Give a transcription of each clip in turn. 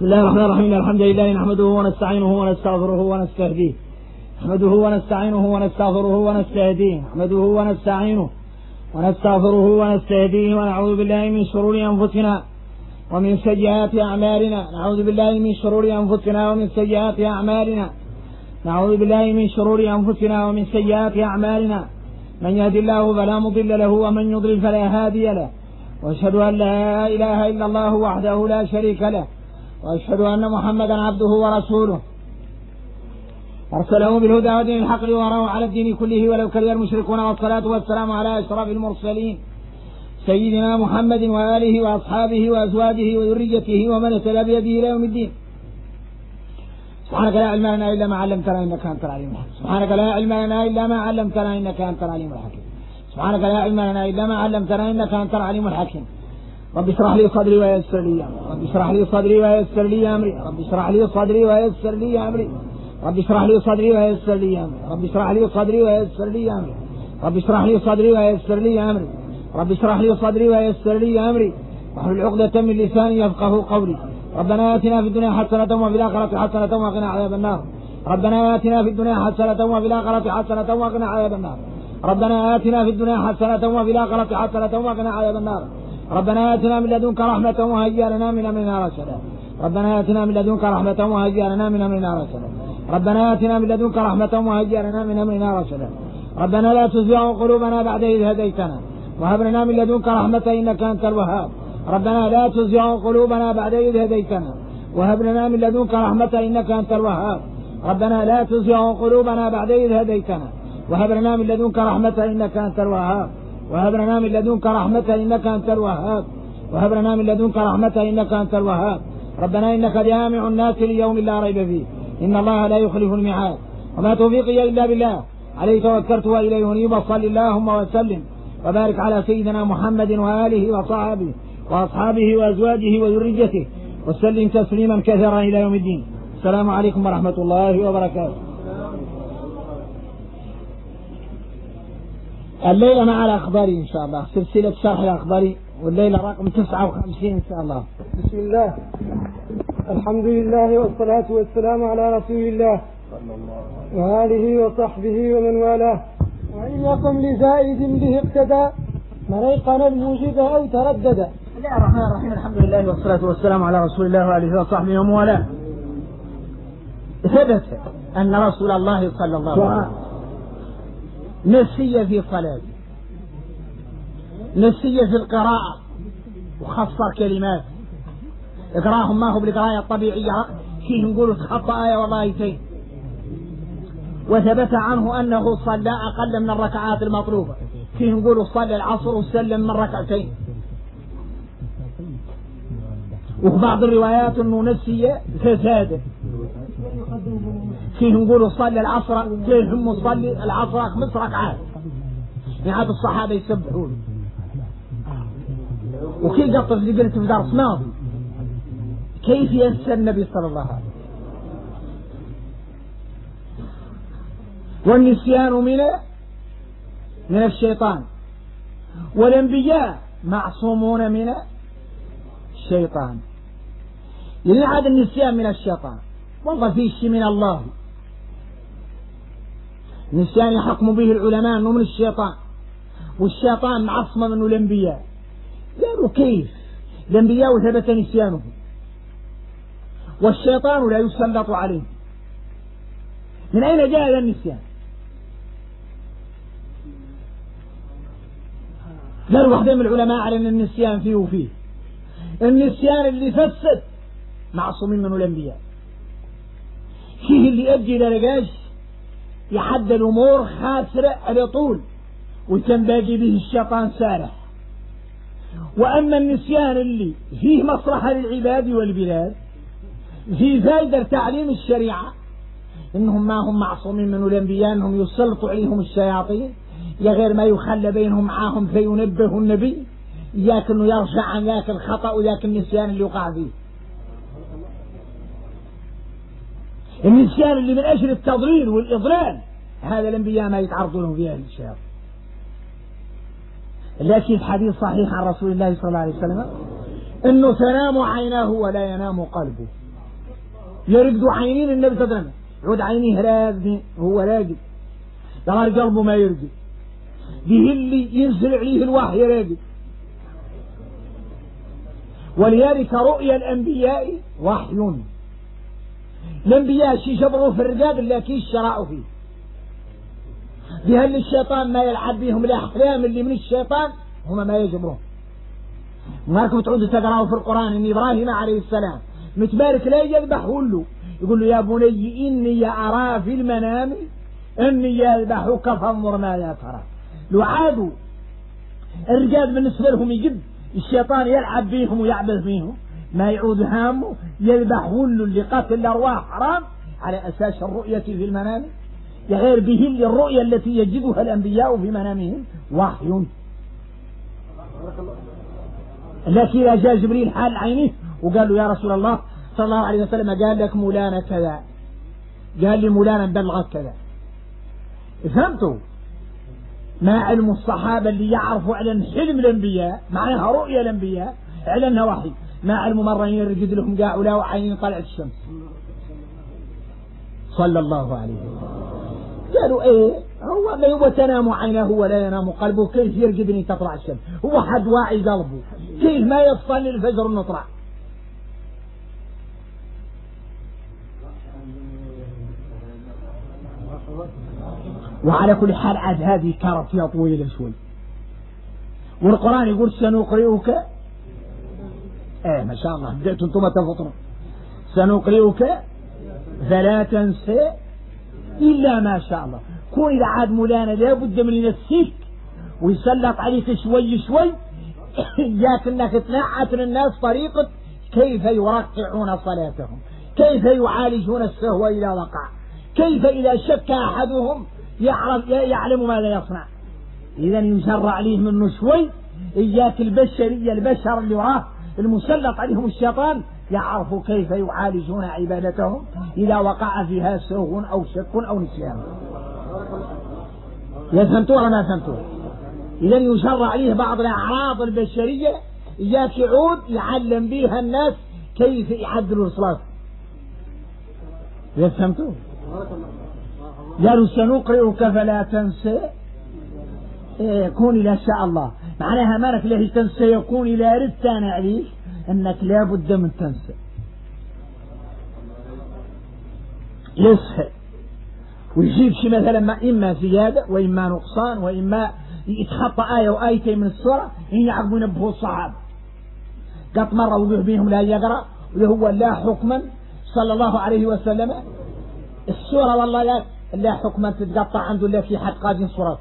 بسم الله الرحمن الرحيم. الحمد لله نحمده ونستعينه ونستغفره ونستهديه نحمده ونستعينه ونستغفره ونستهديه نحمده ونستعينه ونستغفره ونستهديه ونعوذ بالله من شرور أنفسنا ومن سيئات أعمالنا نعوذ بالله من شرور أنفسنا ومن سيئات أعمالنا نعوذ بالله من شرور أنفسنا ومن سيئات أعمالنا من يهد الله فلا مضل له ومن يضلل فلا هادي له وأشهد أن لا إله إلا الله وحده لا شريك له وأشهد أن محمدا عبده ورسوله أرسله بالهدى ودين الحق ليظهره على الدين كله ولو كره المشركون والصلاة والسلام على أشرف المرسلين سيدنا محمد وآله وأصحابه وأزواجه وذريته ومن اهتدى بهديه إلى يوم الدين. سبحانك لا علم لنا إلا ما علمتنا إنك أنت العليم الحكيم. سبحانك لا علم لنا إلا ما علمتنا إنك أنت العليم الحكيم. سبحانك لا علم لنا إلا ما علمتنا إنك أنت العليم الحكيم. رب اشرح لي صدري ويسر لي أمري. رب اشرح لي صدري ويسر لي أمري. رب اشرح لي صدري ويسر لي أمري. رب اشرح لي صدري ويسر لي أمري. رب اشرح لي صدري ويسر لي أمري. رب اشرح لي صدري ويسر لي أمري. رب اشرح لي صدري ويسر لي أمري واحلل عقدة من لساني يفقهوا قولي. ربنا آتنا في الدنيا حسنة وفي الآخرة حسنة وقنا عذاب النار. ربنا آتنا في الدنيا حسنة وفي الآخرة حسنة وقنا عذاب النار. ربنا آتنا في الدنيا حسنة وفي الآخرة حسنة وقنا عذاب النار. ربنا آتنا من لدنك رحمة وهيئ لنا من أمرنا رشدا. ربنا آتنا من لدنك رحمة وهيئ لنا من أمرنا رشدا. ربنا آتنا من لدنك رحمة وهيئ لنا من أمرنا رشدا. ربنا لا تزغ قلوبنا بعد إذ هديتنا وهب لنا من لدنك رحمة إنك أنت الوهاب. ربنا لا تزغ قلوبنا بعد إذ هديتنا وهب لنا من لدنك رحمة إنك أنت الوهاب. ربنا لا تزغ قلوبنا بعد إذ هديتنا وهب لنا من لدنك رحمة إنك أنت الوهاب. وهب لنا من لدنك رحمة إنك أنت الوهاب. وهب لنا من لدنك رحمة إنك أنت الوهاب. ربنا إنك جامع الناس ليوم لا ريب فيه إن الله لا يخلف الميعاد وما توفيقي إلا بالله عليه توكلت وإليه أنيب. صل اللهم وسلم وبارك على سيدنا محمد وآله وصحبه وأصحابه وأزواجه وذريته وسلم تسليما كثيرا إلى يوم الدين. السلام عليكم ورحمة الله وبركاته. الليلة مع الأخباري إن شاء الله سلسلة شرح الأخباري والليلة رقم 59 إن شاء الله. بسم الله الحمد لله والصلاة والسلام على رسول الله وآله وصحبه ومن والاه. وإن يقم لزائد به اقتدى من أيقن الموجب أو تردد. بسم الله الرحمن الرحيم. الحمد لله والصلاة والسلام على رسول الله وآله وصحبه ومن والاه. ثبت أن رسول الله صلى الله عليه وسلم نسي في صلاته نسي في القراءة وخسر كلمات إقراهم ما هو بالقراءة الطبيعية فيه نقول تخطأ آية وآيتين. وثبت عنه أنه صلى أقل من الركعات المطلوبة فيه نقول صلى العصر وسلم من ركعتين. وفي بعض الروايات أنه نسي فزاد فيه نقول صلى العصر فيهم صلي العصر 5 ركعات يعني الصحابة يسبحون. وكي قطف اللي قلت في درس ماضي كيف ينسى النبي صلى الله عليه وسلم. والنسيان من الشيطان والأنبياء معصومون من الشيطان. يعني هذا النسيان من الشيطان والله فيه شيء من الله. النسيان يحكم به العلماء أنه من الشيطان والشيطان معصم منه الأنبياء. قالوا كيف الأنبياء وثبت نسيانه والشيطان لا يسلط عليه. من أين جاء هذا النسيان؟ قالوا واحد من العلماء على أن النسيان فيه وفيه. النسيان اللي فسد معصومين منه الأنبياء. فيه اللي يؤدي لرجاج يحد الأمور خاسرة على طول وتنباقي به الشيطان سارح. وأما النسيان اللي فيه مصلحة للعباد والبلاد فيه فائدة تعليم الشريعة إنهم ما هم معصومين منه الأنبياء إنهم يسلطوا عليهم الشياطين يا غير ما يخلى بينهم معاهم فينبه النبي إياك أنه يرجع عن ذاك الخطأ وذاك النسيان اللي وقع فيه. النسيان اللي من أجل التضليل والإضلال هذا الأنبياء ما يتعرضوا له فيها الشياطين. لكن الحديث صحيح عن رسول الله صلى الله عليه وسلم أنه تنام عيناه ولا ينام قلبه. يرقدوا عينين النبي صلى الله عليه وسلم، يعود عينيه راقدين وهو راقد، ظهر قلبه ما يرقد، به اللي ينزل عليه الوحي راقد. ولذلك رؤيا الأنبياء وحي. الأنبياء شي جبروا في الرقاد لكن شرعوا فيه، بهل الشيطان ما يلعب بهم الأحلام اللي من الشيطان هم ما يجبرون. مالكم تعودوا تقرأوا في القرآن إن إبراهيم عليه السلام متبارك لا يذبح له، يقول له يا بني إني أرى في المنام إني يذبحك فانظر ماذا ترى. لو عادوا الرجال بالنسبة لهم يجب الشيطان يلعب بهم ويعبث بهم، ما يعود هامه يذبح له اللي قتل الأرواح حرام على أساس الرؤية في المنام، غير به الرؤية التي يجدها الأنبياء في منامهم وحي. لكن إذا جاء جبريل حال عينه وقال له يا رسول الله صلى الله عليه وسلم قال لك مولانا كذا، قال لي مولانا بلغك كذا، فهمتوا؟ ما علم الصحابة اللي يعرفوا على حلم الأنبياء معناها رؤيا الأنبياء على أنها وحي، ما علموا مرة يرقد لهم قاع ولا وعين طلعت الشمس صلى الله عليه وسلم. قالوا ايه هو ما هو تنام عينه ولا ينام قلبه، كيف يرقد ان تطلع الشمس؟ هو حد واعي قلبه، كيف ما يصلي الفجر نطلع؟ وعلى كل حال عاد هذه كانت فيها طويلة شوي، والقرآن يقول سنقرئك ما شاء الله بدأتم انتم تفطرون، سنقرئك فلا تنسى إلا ما شاء الله. كون إذا عاد مولانا لابد من ينسيك ويسلط عليك شوي شوي إياك أنك تنعت للناس طريقة كيف يرقعون صلاتهم، كيف يعالجون السهو إذا وقع، كيف إذا شك أحدهم يعلم ماذا يصنع. إذا يشرع عليه منه شوي، إياك البشرية البشر اللي وراه المسلط عليهم الشيطان يعرفوا كيف يعالجون عبادتهم إذا وقع فيها سهو أو شك أو نسيان. فهمتوا ولا ما فهمتوا؟ إذا يشرع عليه بعض الأعراض البشرية إياك يعود يعلم بها الناس كيف يعدلوا الصلاة. فهمتوا؟ قالوا سنقرئك فلا تنسى، يكون إلى شاء الله معناها مالك له تنسى، يكون إلى ردت أنا عليك أنك لا بد من تنسى، يسهل ويجيب شي مثلا إما زيادة وإما نقصان وإما يتخطى آية وآيتين من السورة إن يعقبوا ينبهوا الصحابة. قط مرة وذوه بيهم لا يقرأ وهو لا حكما صلى الله عليه وسلم السورة والله لا حكما تتقطع عنده لا في حد قادم صورته،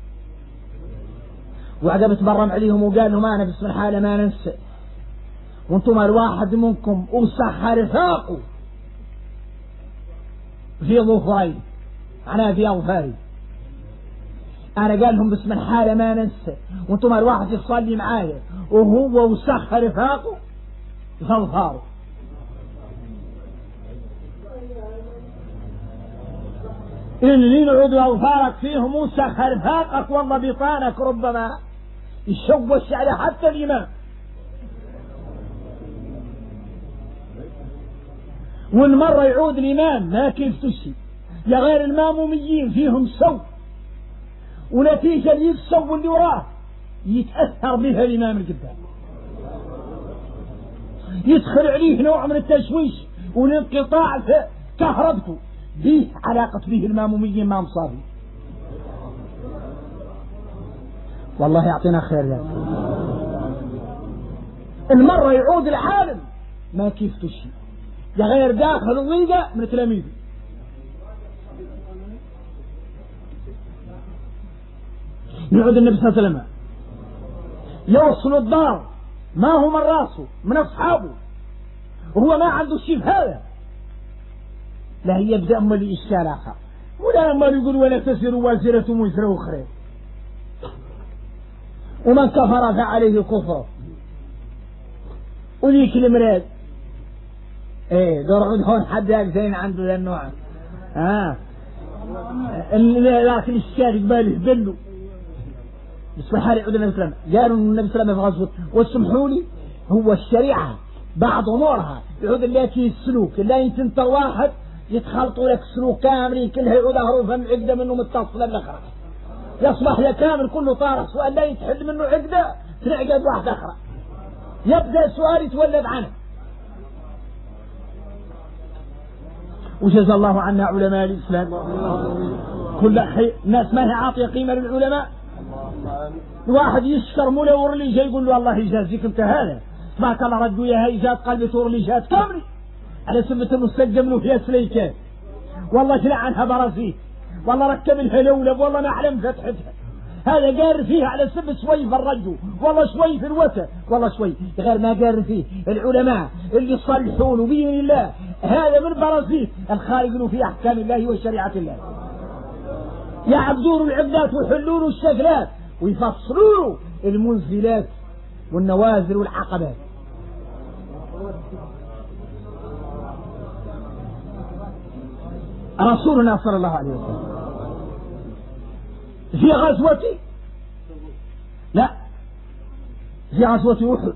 وعقب تبرم عليهم وقال لهم أنا بسم الحالة ما ننسى، وانتم الواحد منكم أوسخ رفاقه في ظفري أنا في أظفاري، أنا قال لهم بسم الحالة ما ننسى، وانتم الواحد يصلي معايا وهو وسخ رفاقه في أظفاره. إن نعود أظفارك فيهم وسخ رفاقك والله بطانك ربما يشوش على حتى الإمام. والمرة يعود الإمام ما كيف تشي يا غير الماموميين فيهم سو، ونتيجة يسو اللي وراه يتأثر بها الإمام القدام، يدخل عليه نوع من التشويش والانقطاع في كهربته به علاقة به الماموميين ما مصابي. والله يعطينا خير يا المرة يعود العالم ما كيف تشي يا غير داخل الضيقة من تلاميذه. يعود النبي صلى الله عليه وسلم يوصل الدار ما هو من راسه من أصحابه وهو ما عنده شيء في هذا، لا يبدأ أما الإشكال آخر ولا أما يقول ولا تسر وازرة وزر أخرى، ومن كفر فعليه كفر. وذيك المراد دور هون حد يقزين عنده ذا النوع لكن الشارك باله بلو بسم حالي عود النبي صلى الله عليه وسلم. قالوا النبي صلى الله عليه وسلم في غزوة واسمحوا لي هو الشريعة بعض أمورها يعود لك السلوك لا ينتنطر واحد يتخلطوا لك السلوك كامل كلها يعود أهروفا من عقدة منه متصلة بالأخرى يصبح لك كامل كله طارق سؤال لا يتحل منه عقدة تنعقد واحدة أخرى يبدأ السؤال يتولد عنه. وجزا الله عنا علماء الإسلام كل الناس ما هي عاطية قيمة للعلماء. واحد يشكر ملور اللي جاي يقول له الله يجازيك انت هذا تبارك الله ردوا يا هيجات قلبي تور اللي جات كامل على سبة المستقدم له فيها سليكات والله شلع عنها برازيل والله ركب الهلولب والله ما أعلم فتحتها هذا قار فيها على سبة شوي في الرجو والله شوي في الوتر والله شوي غير ما قار فيه العلماء اللي يصلحون بين الله هذا من برازيل الخارجون في أحكام الله وشريعة الله يعبدون العبدات ويحلون الشكلات ويفصلون المنزلات والنوازل والعقبات. رسولنا صلى الله عليه وسلم في غزوة لا في غزوة أحد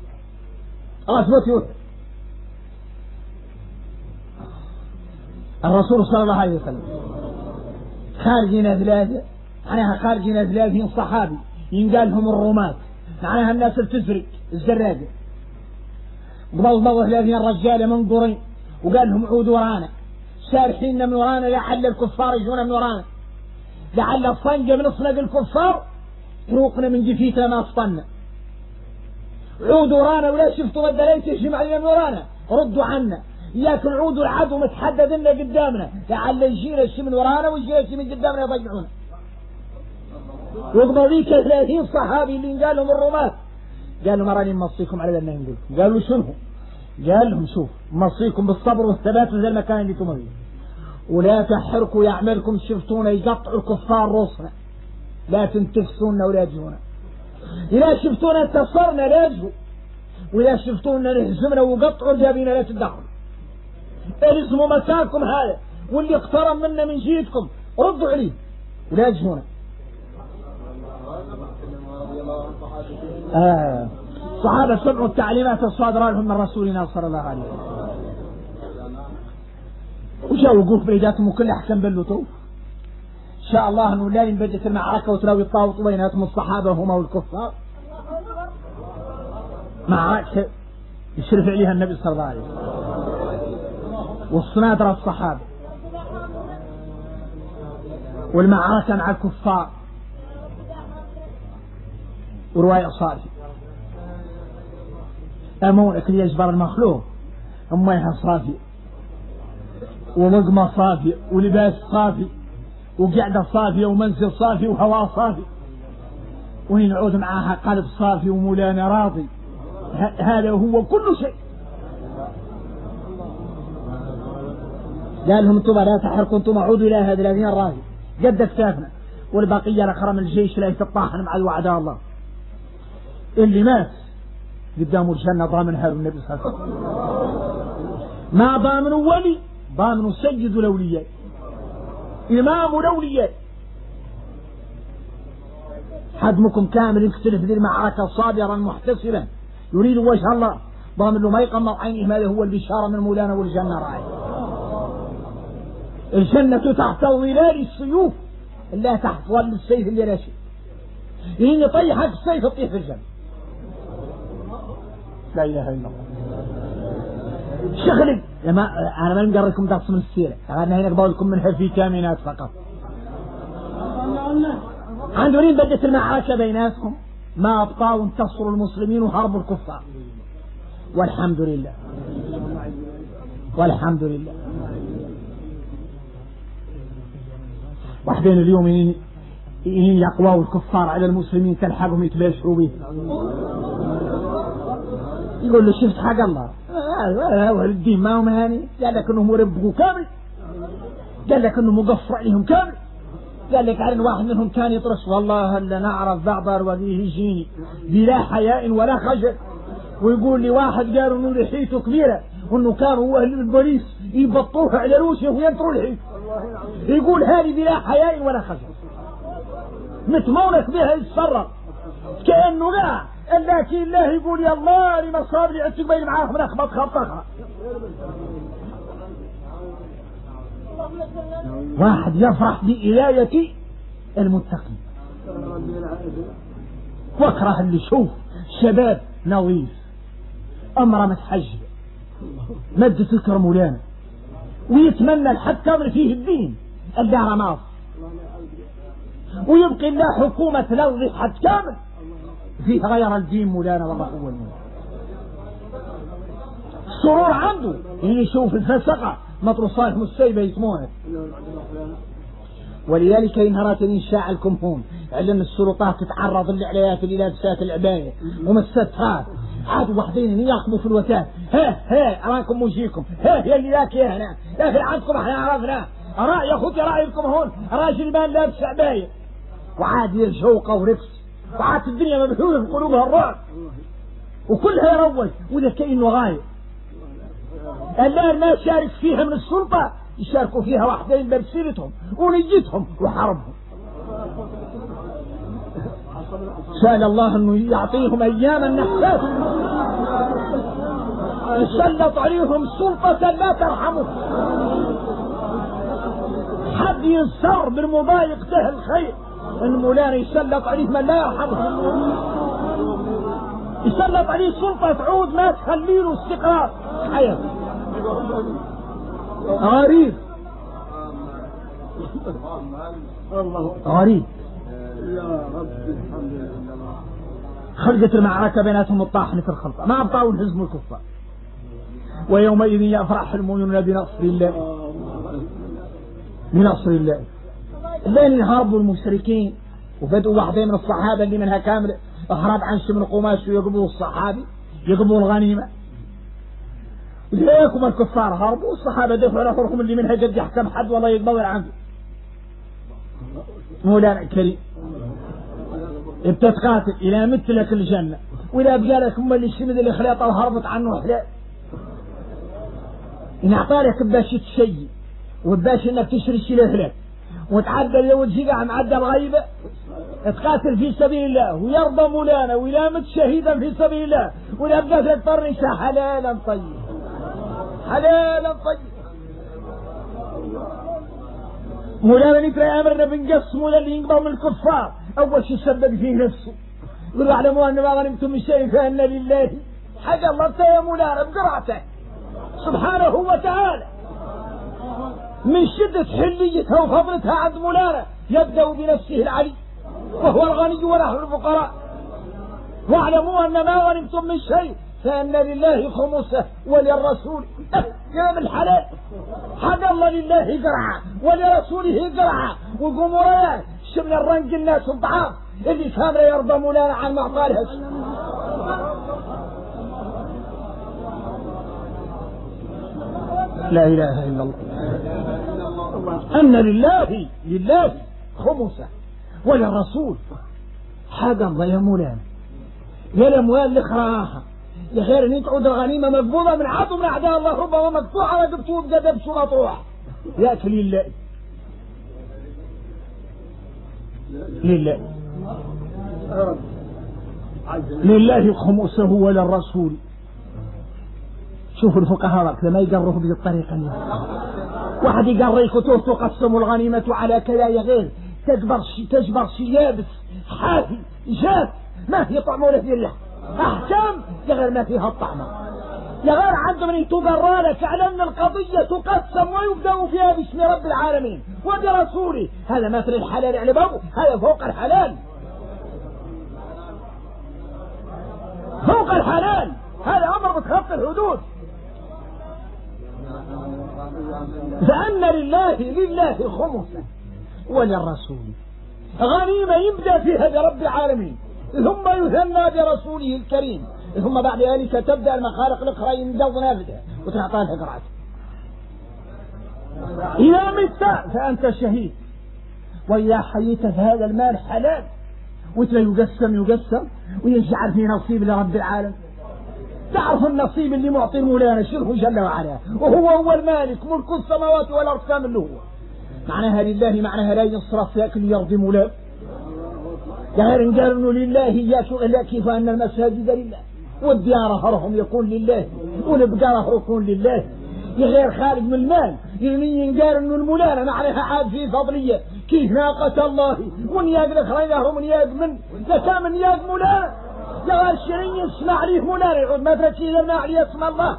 الرسول صلى الله عليه وسلم خارجين ثلاثة معناها خارجين 30 صحابي ينقال لهم الرومات معناها الناس بتزرق الزراقة ضوضوا 30 رجال منظورين وقال لهم عودوا ورانا سارحين من ورانا لعل الكفار يجون من ورانا لعل الصنجة من صنق الكفار روقنا من جفيتنا ما اصطنا عودوا ورانا ولا شفتوا مدى ليس يجمع علينا من ورانا ردوا عنا إياكم عودوا العدو متحدد لنا قدامنا لعل يجينا الشي من ورانا ويجينا الشي من قدامنا يضيعونا. وقضوا ذيك 30 صحابي اللي قال لهم الرومات قال لهم أراني مصيكم على ذلك نقول قالوا شنو قال لهم شوف مصيكم بالصبر والثبات في المكان اللي تمضي ولا تحركوا يعملكم شفتونا يقطعوا الكفار روسنا لا تنتفسونا ولا تجونا إذا شفتونا انتصرنا لا تجوا وإذا شفتونا نهزمنا وقطعوا جابينا لا تدخلوا الزموا مكانكم هذا واللي اقترب منا من جيتكم ردوا عليه ولا تجونا. الصحابة سمعوا التعليمات الصادرة لهم من رسولنا صلى الله عليه وسلم وجاءوا وقوف بيداتهم وكل أحكام بلوتوا إن شاء الله أنه لا ينبجت المعركة وتراوي الطاوط بيناتهم الصحابة هما والكفار معركة يشرف عليها النبي صلى الله عليه وسلم والصنادرة الصحابة والمعركة مع الكفار ورواية صافي أمونك ليجبر المخلوق أميها صافي ولقمة صافي ولباس صافي وقعدة صافية ومنزل صافي وهواء صافي ونعود معها قلب صافي ومولانا راضي هذا هو كل شيء. قال لهم انتم لا تحركوا انتم عودوا إلى هذا الذين راضي قد اكتافنا والبقية لأخرى من الجيش لا يتطاحن مع الوعداء الله اللي مات قدامه الجنة ضامن هذا النبي صلى الله عليه وسلم ما ضامنوا ولي ضامنوا سيد الأولياء إمام الأولياء حدمكم كامل يختلف ذي المعركة صابرا محتسبا يريد وجه الله ضامن له ما يقمر عينه هذا هو البشارة من مولانا والجنة راعي الجنة تحت ظلال السيوف لا تحت ظل السيف اللي لا شيء إن يطيحك السيف تطيح في الجنة لا إله إلا الله. شغلي أنا ما نقرأ لكم درس من السيرة أنا هنا بقول لكم منها فيتامينات فقط عندنا بدت المعركة بيناتكم ما أبطأوا وانتصروا المسلمين وهربوا الكفار والحمد لله والحمد لله. وحدين اليوم إن يقووا الكفار على المسلمين تلحقهم يتباشروا به يقول له شفت حق الله الدين ما هم هاني قال لك انهم يربقوا كامل قال لك انهم مقفر عليهم كامل قال لك على واحد منهم كان يطرش والله هلا نعرف بعض أرواحيه يجيني بلا حياء ولا خجل ويقول لي واحد قالوا انه لحيته كبيرة وانه كان هو اهل البوليس يبطوها على روسه وينطروا لحيته يقول هذه بلا حياء ولا خجل متمونك بها يتصرف كأنه لا لكن الله يقول يا الله لما صار لي عتق بين معاكم نخبط خبطها. واحد يفرح بإلاية المتقين، واكره اللي يشوف شباب نظيف أمر متحجب مد فكر مولانا ويتمنى الحكم فيه الدين الدار ماض ويبقي الله حكومة لوض حد كامل فيه غير الدين مولانا. والله هو المولانا السرور عنده اللي يشوف الفسقة مطر صالح مستيبة يسمونه. ولذلك ينهرات إنشاء الكمهون علم السلطات تتعرض للعليات للابسات العباية ومستها عاد وحدين ياخذوا في الوتاد. ها أراكم وجيكم يا اللي ذاك يا هنا يا في عندكم احنا عرفنا أرى يا أخوتي رأيكم هون راجل مان لابس عباية وعاد يرجوقه ورفس وعاد الدنيا مبحوثة في قلوبها الرعب وكلها يروج وإذا كأنه غايب. الآن ما شارك فيها من السلطة يشاركوا فيها وحدين بمسيرتهم ونيتهم وحربهم. سأل الله أنه يعطيهم أياما نحسات يسلط عليهم سلطة لا ترحمه حد ينصر بالمضايق له الخير المولانا يسلط عليه من لا يرحمه يسلط عليه سلطة تعود ما تخلي له استقرار حياة. غريب غريب يا رب الحمد لله. خرجت المعركة بيناتهم الطاحنة الخلطة ما أبطأوا الهزم الكفار ويومئذ يفرح المؤمنون بنصر الله بنصر الله. الليل هربوا المشركين وبدأوا واحدين من الصحابة اللي منها كامل أهرب عن شمل قماش ويقبضوا الصحابي يقبضوا الغنيمة. ليكم الكفار هربوا الصحابة دفعوا لأخرهم اللي منها قد يحكم حد والله يقبضر عنه. مولانا الكريم بتتقاتل إلى مثلك الجنة وإذا بقالك أم اللي شمد اللي خليطة وهربت عنه حلال إن أعطالك باش تشيء وباش إنك تشري شي لهلك وتعدل لو تجيقع معدل غيبة تقاتل في سبيل الله ويرضى مولانا وإذا مت شهيدا في سبيل الله وإذا بقى تضطر حلالا طيب حلالا طيب. مولانا نترى أمرنا بنقسموا للي ينقضوا من الكفار أول شيء سبب فيه نفسه يقولوا اعلموا أن ما غنمتم من شيء فأن لله حق الله يا مولانا بقرعته سبحانه وتعالى من شدة حليتها وفضلتها عند مولانا يبدأ بنفسه العلي وهو الغني ونحن الفقراء. واعلموا أن ما غنمتم من شيء فأن لله خمسه وللرسول يا من الحلال حق الله لله قرعة ولرسوله قرعة وقوموا ريال شمل الرنج الناس الضعاف اللي كامل يرضى مولانا عن معطالها. لا إله إلا الله أن لله خمسه وللرسول حق الله يا مولانا يا الأموال اللي خراها لخير ان تعود الغنيمة مقبوضة من عدو من أعداء الله ربما مقطوعة وقبتوه بقدبش ومطروح يأتي لله خمسه وللرسول. شوفوا الفقهاء لما يقروا بهذه الطريقة واحد يقرر كتب تقسم الغنيمة على كذا يا غير تجبر شي يابس حافي جاف ما في طعم ولا في الله أحكام غير ما فيها الطعم يا غير عندهم ان تبرالك على ان القضية تقسم ويبدأ فيها باسم رب العالمين وبرسوله. هذا مثل الحلال على بابه هذا فوق الحلال فوق الحلال هذا أمر بتخطي الحدود. فأن لله خمسه وللرسول غنيمة يبدأ فيها برب العالمين ثم يثنى برسوله الكريم ثم بعد ذلك تبدأ المخالق الأخرى ينجض نافذها وتعطى لها قرعة. إذا مت فأنت شهيد وإذا حييت فهذا المال حلال وتلا يقسم ويجعل فيه نصيب لرب العالم. تعرف النصيب اللي معطي مولانا شره جل وعلا وهو المالك ملك السماوات والأرض كامل له. معناها لله معناها لا ينصرف يأكل يرضي مولاه غير قالوا لله ياشوا إلا كيف أن المساجد لله والديار هرهم يكون لله والبقرة يكون لله غير خارج من المال يعني قال إنه المولانة ما عليها عاد في فضلية كيف ناقة الله ونياق لخرينهم ونياق من لكام نياق مولانا يا الشرين يسمع عليه مولانا يعود ما تركي لنا عليه اسم الله.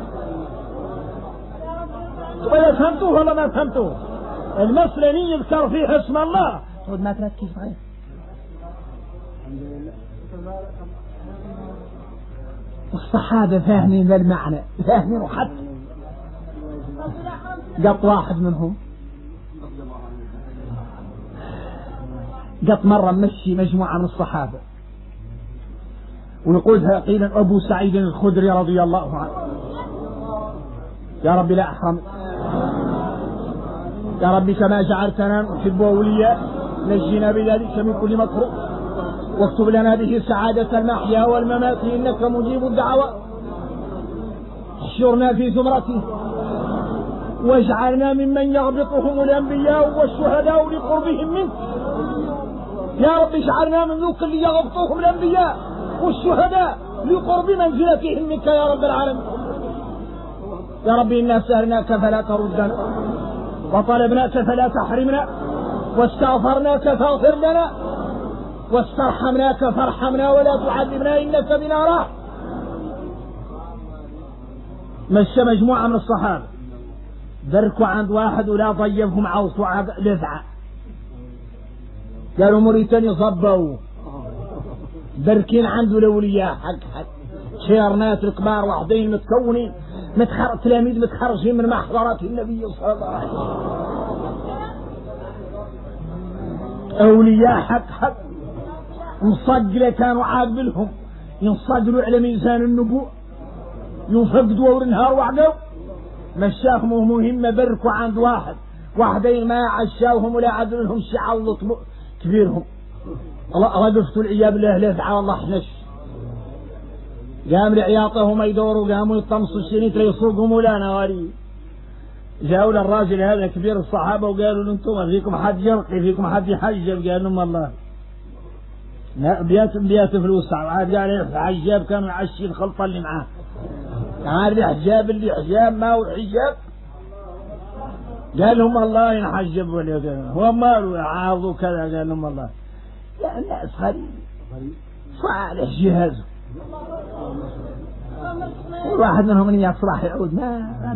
ولا فهمتوه ولا ما فهمتوه المسلمين يذكر فيه اسم الله يعود ما تركي صحيح. الصحابة فاهمين ذا المعنى فاهمين حتى قط واحد منهم قط مرة مشي مجموعة من الصحابة ونقولها قيل أبو سعيد الخدري رضي الله عنه يا رب لا أحرم يا رب كما جعلتنا نحب أولياء نجينا بذلك من كل مكروه واكتب لنا به سعادة المحيا والممات إنك مجيب الدعوات احشرنا في زمرته واجعلنا ممن يغبطهم الأنبياء والشهداء لقربهم منك يا رب اجعلنا من ذوك اللي يغبطوهم الأنبياء والشهداء لقرب منزلتهم منك يا رب العالمين. يا رب إنا سألناك فلا تردنا وطلبناك فلا تحرمنا واستغفرناك فاغفر لنا واسترحمناك فارحمنا ولا تعذبنا إنك بنا راح. مشى مجموعة من الصحابة بركوا عند واحد ولا ضيفهم عوصوا لذعة قالوا مريتني صبوا بركين عنده الأولياء حق شير ناس الكبار واحدين متكونين تلاميذ متخرجين من محضرات النبي صلى الله عليه وسلم أولياء حق مصقلة كانوا عاقبلهم ينصقلوا على ميزان النبوء ينفقدوا ور النهار وعقوا مشاهم مهمة بركوا عند واحدين ما عشاوهم ولا عدلهم شعال كبيرهم رقفتوا العياب الله لفعة والله حنش قام لعياطهم يدوروا قاموا يطمسوا الشريط ليصوقوا مولانا غريب جاءوا للراجل هذا كبير الصحابة وقالوا له انتم فيكم حد يرقي فيكم حد يحجب قال لهم والله بيات فلوس عاد قال عجاب كانوا يعشي الخلطة اللي معاه عاد الحجاب اللي حجاب ما هو الحجاب قال لهم والله ينحجب ولا هو ماله عاضوا كذا قال لهم والله لا الناس غريب صالح جهازه واحد منهم من يصلح يعود ما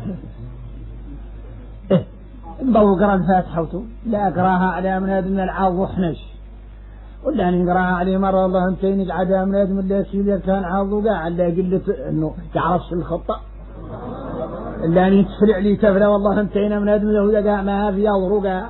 نبغوا قرأ الفاتحة لا أقراها على مناد من العاض وحنش ولا نقراها عليه مرة والله انتين قعد مناد من اللي سيدي كان عاض وقاع لا قلت انه يعرفش الخطة إلا أن يتفرع لي تفرع والله انتين مناد من له قاع ما في يضرقا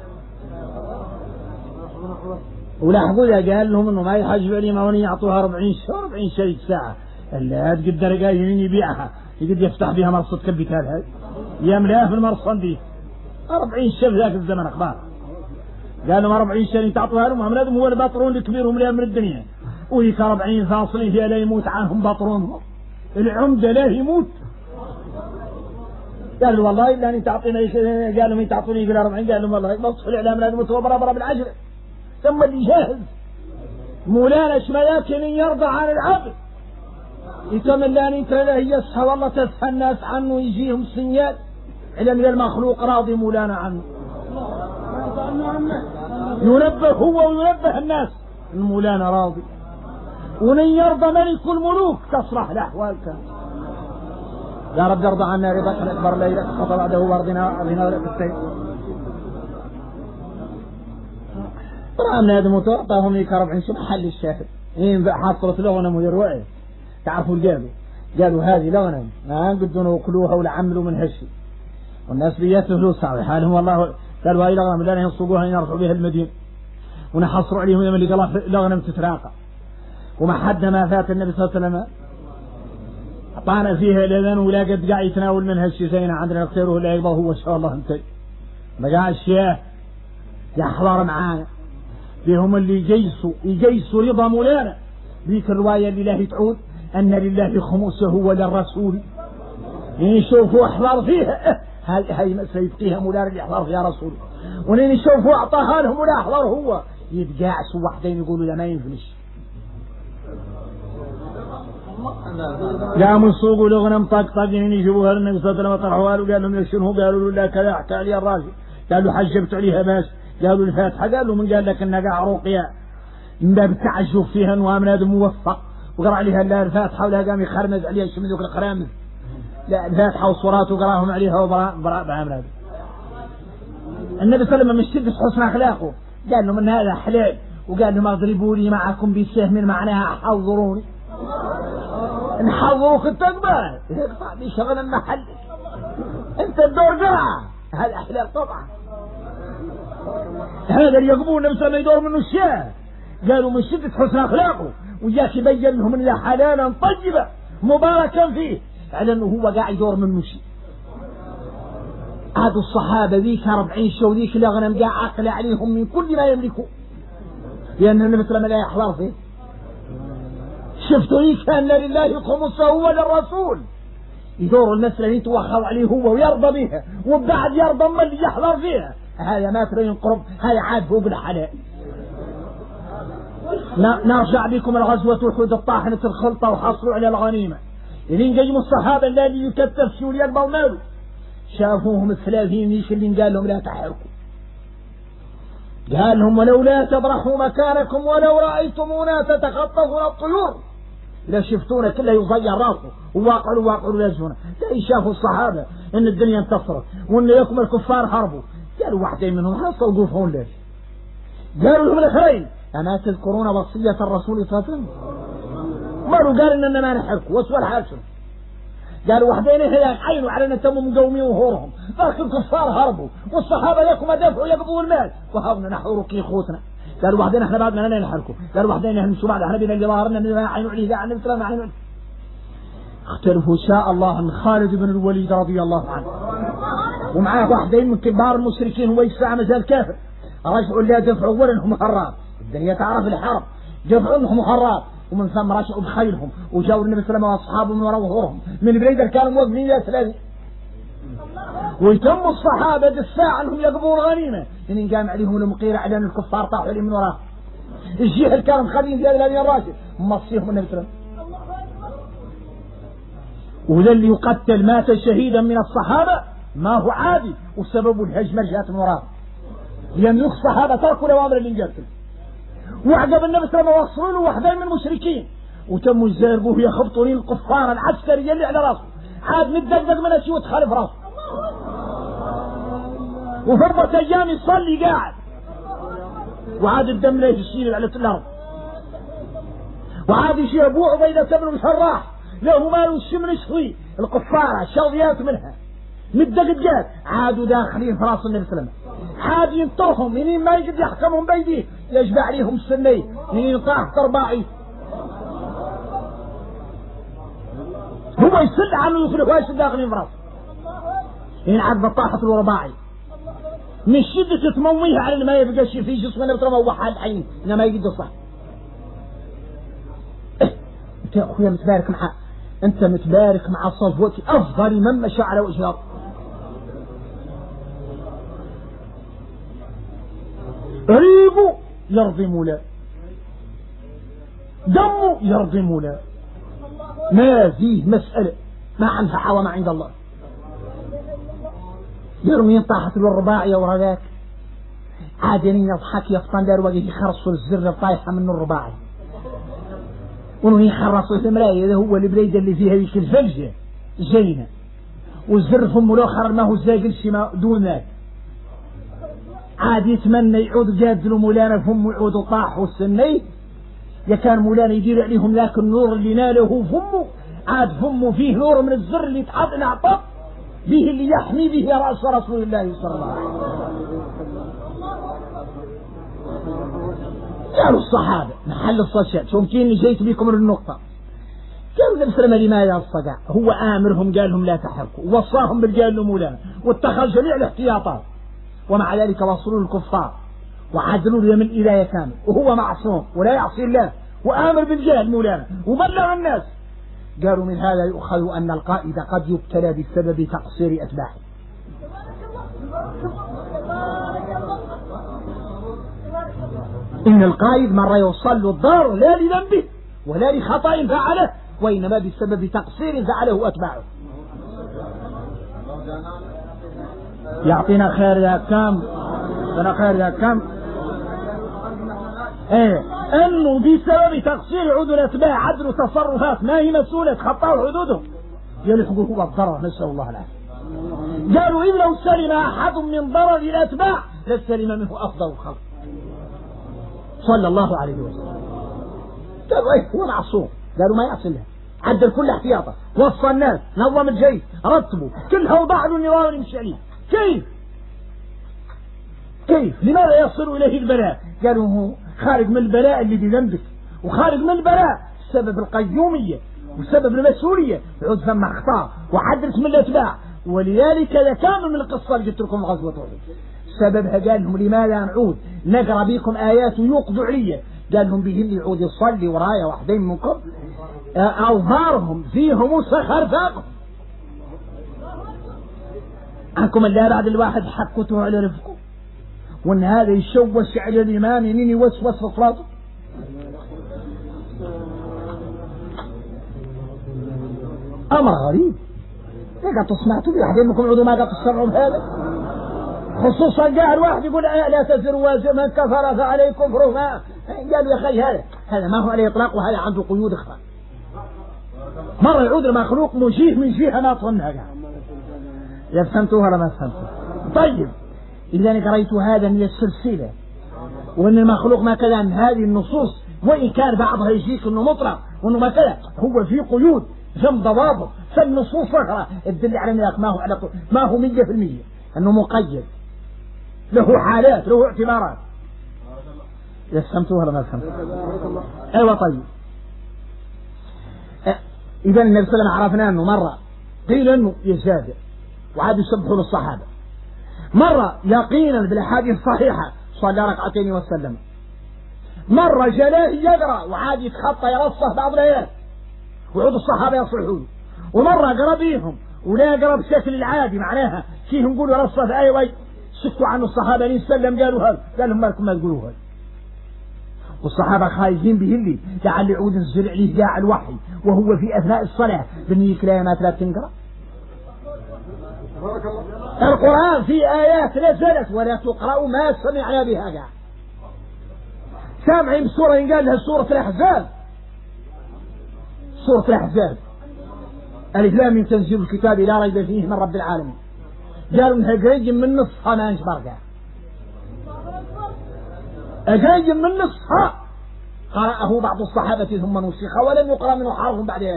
ولاحظوا ذا قال لهم انه ما يحجب علي ما هو يعطوها 40 شريك ساعة الا تقدر قايلين يبيعها يقد يفتح بها مرصد كبيتال هاي يملاه في المرصد دي 40 شريك ذاك الزمن اخبار قالوا 40 شريك تعطوها لهم أمنادهم هو البطرون الكبير من الدنيا ويك 40 فاصلين فيها لا يموت عنهم بطرونهم العمدة لا يموت قالوا والله إلا أن تعطينا قالوا من تعطوني يقول 40 قالوا والله بصف الإعلام لا يموت وبرابر بالعجل ثم اللي جاهز مولانا شملاك من يرضى عن العبد يتمنى أن يترى يسحى والله تسحى الناس عنه يجيهم سنيات على من المخلوق راضي مولانا عنه ينبه هو وينبه الناس مولانا راضي ولن يرضى ملك الملوك تصلح الأحوال كان يا رب ارضى عنا رضاك الأكبر لا يلك خطر بعده وارضنا ولك السيد رأينا هذا متوقعهم يك 40 شو محل الشاهد إيه حصلت لغنم ويروعي تعرفوا قالوا هذه لغنم ما قدوا ناكلوها ولا عملوا منها شيء والناس بياته فلوس على حالهم والله قالوا هاي لغنم لا ينصبوها يرفعوا بها المدينة ونحصروا عليهم يوم اللي قال لغنم تتراقى وما حد ما فات النبي صلى الله عليه وسلم أعطانا فيها الأذان ولا قد قاعد يتناول منها الشيء زينا عندنا خيره لا يبغى هو إن شاء الله انتهي بقى الشياه يحضر معانا بهم اللي يجيسوا رضا مولانا ذيك الرواية لله تعود أن لله خمسه وللرسول يشوفوا أحضر فيها هاي مسألة يبقيها مولانا اللي أحضر فيها رسول ونين يشوفوا أعطاها لهم ولا أحضر هو يتقاعسوا وحدين يقولوا لا ما ينفلش. قاموا يسوقوا لغنم طقطقين يجيبوها للنبي صلى الله عليه وسلم طرحوها له. قال لهم ليش شنو؟ قالوا له لا كذا احكى عليها الراجل. قالوا حجبت عليها بس. قالوا الفاتحة. قالوا من قال لك انها قاع رقية من باب التعجب فيها انه من هذا موفق وقرا عليها لا الفاتحة ولا قام يخرمز عليها شو من ذوك الخرامز. لا الفاتحة والصورات وقراهم عليها وبراء بعمل هذا. النبي صلى الله عليه وسلم من شدة حسن اخلاقه قال لهم ان هذا حلال وقال لهم اضربوا لي معكم بسهم معناها حضروني. نحضروك التكبير اقطع لي شغل محلك انت الدور جرعة. هذا حلال طبعا. هذا اللي يقبون النبي صلى الله عليه وسلم يدور منه الشاه. قالوا من شدة حسن اخلاقه وياك يبين لهم انه حلالا طيبا مباركا فيه على انه هو قاعد يدور منه شيء. عادوا الصحابة ذيك 40 شو ذيك الاغنم قاع عقل عليهم من كل ما يملكوا لان النبي صلى الله عليه وسلم لا يحضر فيه. شفتوا لي كان لله خمسه هو للرسول يدور المسألة اللي توخر عليه هو ويرضى بها وبعد يرضى من اللي يحضر فيها. هذا ما ترى ينقرب. هذا عاد فوق الحلال. نرجع بكم الغزوة أحد الطاحنة الخلطة وحصلوا على الغنيمة. اللي قيموا الصحابة اللي يكتف شو يقبل ماله شافوهم الثلاثين ليش اللي قال لهم لا تحركوا. قال لهم ولولا تبرحوا مكانكم ولو رأيتمونا تتخطفون الطيور لا شفتونا كله يضيع راسه وواقعوا لا يجونا. شافوا الصحابة ان الدنيا انتصرت وان لكم الكفار حربوا. قالوا واحدين منهم حصلوا وقوفهم ليش. قالوا لهم الاخرين اما تذكرون وصية الرسول صلى الله عليه وسلم. مروا قال اننا ما نحركوا وسوى الحاكم. قالوا واحدين هي عينوا على ان تموا مقومين وهورهم لكن الكفار هربوا والصحابة لكم دفعوا يقبوا المال وهاونا نحو ركي خوتنا. قالوا واحدين احنا بعد ما نحركوا. قالوا واحدين احنا نمشوا بعد احنا بينا اللي ظاهرنا من ما عينوا عليه قاعد نتكلم عينوا عليه. اختلفوا شاء الله ان خالد بن الوليد رضي الله عنه ومعاه واحدين من كبار المشركين هو يسعى مازال كافر رجعوا لا دفعوا ولا انهم حراب. الدنيا تعرف الحرب دفعوا انهم حراب ومن ثم رجعوا بخيلهم وجاوا النبي صلى الله عليه وسلم واصحابه من وراء ظهورهم من بريدة كانوا موقفين يا ثلاثة ويتم الصحابة دفاع عنهم يقبوا الغنيمة. يعني قام عليهم المقيرة على ان الكفار طاحوا عليهم من وراء الجيح كانوا مخلين في هذا الراجل مصيهم النبي صلى الله عليه وسلم. وذا اللي يقتل مات شهيدا من الصحابة ما هو عادي وسبب الهجمة جاءت من وراء لأن الصحابة تركوا الأوامر اللي انقتل. وعقب النبي صلى الله عليه وسلم وصلوا له واحدين من المشركين وتموا يزاربوه يخبطوا الكفار العسكري اللي على راسه عاد متدقدق من الشيء وتخالف راسه وفرضة أيام يصلي قاعد وعاد الدم لا يشيل على الأرض وعاد يشيل أبو عبيدة بن الجراح له مال الشمن شوي القفارة الشوذيات منها متدقدقات عادوا داخلين في راس النبي صلى الله عليه وسلم. عاد ينطرهم منين ما يقدر يحكمهم بيديه يجبع عليهم السني منين طاح ترباعي هو يسد عنه يخلق وايش داخلين في راسه ينعد بطاحة الرباعي من شدة تمويه على اللي ما يبقى شيء في جسمه النبي صلى الله عليه وسلم واحد عين انه ما يقدر صح. انت يا اخويا متبارك مع انت متبارك مع صفوتي افضل من مشى على وجه الارض. ريبه يرضي مولا دمه يرضي مولا ما فيه مسألة ما عنها حوامة عند الله. يرمين طاحت له الرباعية وراك عادين يضحك يفطن دار وجهه يخرصوا الزر الطايحة من الرباعي ونهي يخرصوا في المراية هذا هو البريدة اللي فيها ذيك الفلجة زينة والزر فم الاخر ما هو زاقل شي دون ذاك عاد يتمنى يعود جادلوا مولانا فم يعودوا طاحوا السني يا كان مولانا يدير عليهم ذاك النور اللي ناله فمه عاد فمه فيه نور من الزر اللي تحط نعطب به اللي يحمي به رأس رسول الله صلى الله عليه وسلم. قالوا الصحابة محل الصشات ممكن جيت بكم من النقطة قالوا النبي صلى الله عليه وسلم لماذا الصقع هو آمرهم قال لهم لا تحركوا ووصاهم بالقال مولانا واتخذ جميع الاحتياطات ومع ذلك وصلوا الكفار وعدلوا له من الإله كامل وهو معصوم ولا يعصي الله وآمر بالجهل مولانا وبلغ الناس. قالوا من هذا يؤخذ أن القائد قد يبتلى بسبب تقصير أتباعه. إن القائد مرة يوصل الضرر لا لذنبه ولا لخطأ فعله، وإنما بسبب تقصير فعله أتباعه. يعطينا خير يا كم، يعطينا خير يا كم. أنه بسبب تقصير عدو الأتباع عدل تصرفات ما هي مسؤولة خطأوا حدودهم يلحقوا هو الضرر، نسأل الله العافية. قالوا إن لو سلم أحد من ضرر الأتباع لسلم منه أفضل الخلق صلى الله عليه وسلم. قالوا هو معصوم، قالوا ما يصل له، عدل كل احتياطه، وصى الناس، نظم الجيش، رتبوا كلها وضع له النظام اللي يمشي عليه. كيف لماذا يصل إليه البلاء؟ قالوا هو خارج من البلاء اللي بذنبك، وخارج من البلاء سبب القيومية وسبب المسؤولية، عود ثم اخطاء وحدث من الاتباع. ولذلك إذا كانوا من القصة اللي جبت لكم غزوة أحد سببها قال لهم لماذا نعود نقرأ بكم آيات يوقضوا عليا؟ قال لهم به اللي يعود يصلي ورايا واحدين منكم أوضارهم فيهم سخر فاقهم عنكم اللي بعد الواحد حكته على رفقه، وان هذا يشوش على الإمام يمين يوسوس في صلاته. أمر غريب. قد سمعتوا بأحد منكم عضو ما قد تسمعوا بهذا، خصوصا قال واحد يقول لا تزر وازر من كفر فعليه كفره. ما قالوا يا أخي هذا ما هو عليه إطلاق، وهذا عنده قيود أخرى. مرة يعود المخلوق مجيه من جهة ما ظنها قال. فهمتوها ولا ما فهمتوها؟ طيب إذا قريت هذا من السلسلة، وأن المخلوق ما كذا من هذه النصوص، وإن كان بعضها يجيك أنه مطلق وأنه ما كذا، هو في قيود ثم ضوابط ثم نصوص أخرى تدل على أنه ما هو 100%، أنه مقيد له حالات له اعتبارات. فهمتوها ولا ما فهمتوها؟ أيوة. طيب إذا النبي صلى الله عليه وسلم عرفنا أنه مرة قيل أنه يزاد وعاد يسبحوا للصحابة، مرة يقينا بالأحاديث الصحيحة صلى ركعتين وسلم، مرة جلاه يقرأ وعاد يتخطى يرصه بعض الآيات وعود الصحابة يصلحون، ومرة قرأ بيهم ولا يقرأ بشكل العادي، معناها فيهم يقولوا رصه في آية وي سكتوا عنه الصحابة لين سلم قالوا هذا، قال لهم ما لكم ما تقولوا هذا، والصحابة خايفين به اللي لعل يعود نزل عليه جاء الوحي وهو في أثناء الصلاة بنيك كلمات لا تنقرأ. القرآن في آيات نزلت ولا تقرأ ما سمعنا بها قاع. سامعين بسورة ينقال لها سورة الأحزاب، سورة الأحزاب ألف لام ميم تنزيل الكتاب لا ريب فيه من رب العالمين، قالوا انها قريب من نصفها ما انشبر قاع، قريب من نصفها قرأه بعض الصحابة ثم نسخ ولم يقرأ منه حرف بعدين.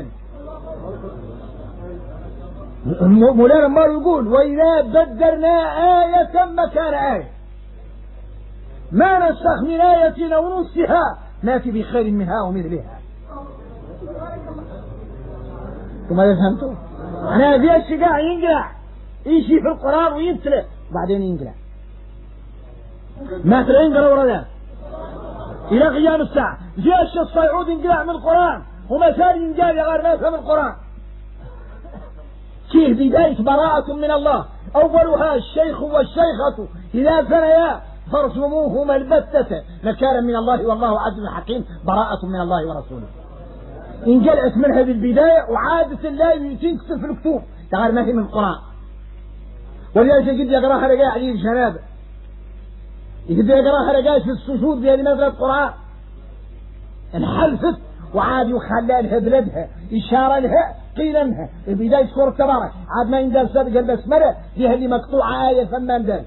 مولانا ما يقول وإذا بدلنا آية مكان آية ما نسخ من آية أو ننسها نأتي بخير منها ومثلها. ثم فهمتوا؟ أنا في الشقاع ينقلع يشي في القرآن وينتلع بعدين ينقلع ما تلا ينقلع ورا إلى قيام الساعة. جاء الشخص يعود ينقلع من القرآن وما زال ينقال غير ما يفهم القرآن. كيف بداية براءة من الله أولها الشيخ والشيخة إذا زنيا فارجموهما البتة نكالا من الله والله عزيز حكيم، براءة من الله ورسوله. انقلعت منها بالبداية وعادة لا تنكتب في الكتب غير ما هي من القرآن. ولذلك قد يقراها رجاء عليه الجنابة، قد يقراها رجاء في السجود بهذه نزلة القرآن انحلفت وعاد يخلى لها بلدها إشارة لها قيل لها بداية سورة تبارك عاد ما يندل سابقا البسملة فيها اللي مقطوعة آية ثم اندل.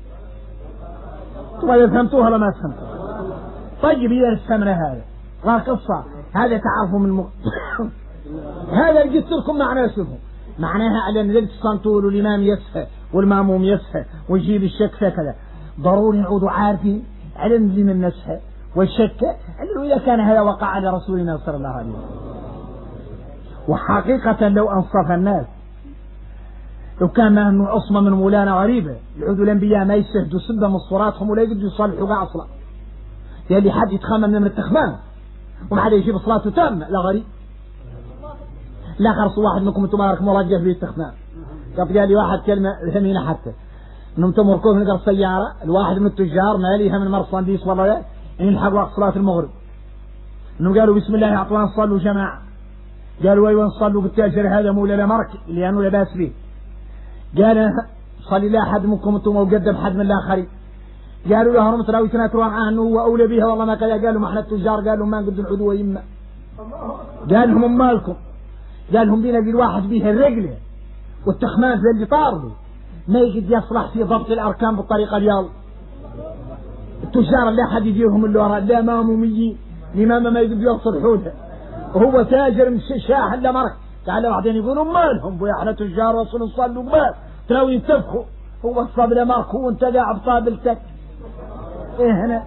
طيب فهمتوها ولا ما فهمتوها؟ طيب إذا استمنا هذا قصة هذا تعرفوا من هذا اللي قلت لكم معناه شوفوا معناها على أن لبس الصنطول والإمام يسهى والماموم يسهى ويجيب الشك كذا ضروري نعودوا عارفين على اللي من نسهى والشك أنه إذا كان هذا وقع على رسولنا صلى الله عليه وسلم. وحقيقة لو أنصف الناس لو كان أنه عصمة من مولانا غريبة يعودوا الأنبياء ما يستهدوا سبا من صوراتهم ولا يقدروا يصلحوا أصلا، يعني حد يتخمم من التخمام وما حد يجيب صلاته تامة لا غريب. لا خرص واحد منكم تبارك مرجح بالتخمام قبل لي واحد كلمة ثمينة حتى انهم تمركوه نقر سيارة الواحد من التجار ما ليها من مرسنديس والله يلحق وقت صلاة المغرب إنه قالوا بسم الله أعطونا صلوا جماعة. قالوا أيوة نصلوا بالتاجر هذا مو لا مرك لأنه لا بأس به. قال صلي لا أحد منكم أنتم وقدم حد من الآخرين. قالوا له رمت راوي تناتروا عنه أنه هو أولى بها والله ما كذا. قالوا ما احنا التجار. قالوا ما نقد العدوة يما. قال لهم مالكم. قال لهم بينا بالواحد بيها الرجلة والتخمان زي اللي طارده ما يقد يصلح في ضبط الأركان بالطريقة اليوم. التجار اللي أحد يديرهم اللي وراء لا ماموميين الإمام ما يقد يوصل حولها وهو تاجر من شاح إلا مرك. تعالوا بعدين يقولوا مالهم بويا احنا تجار وصلوا صلوا مال تراوي ينتفخوا. هو الصبر مارك هو انت قاعد طابلتك ايه هنا.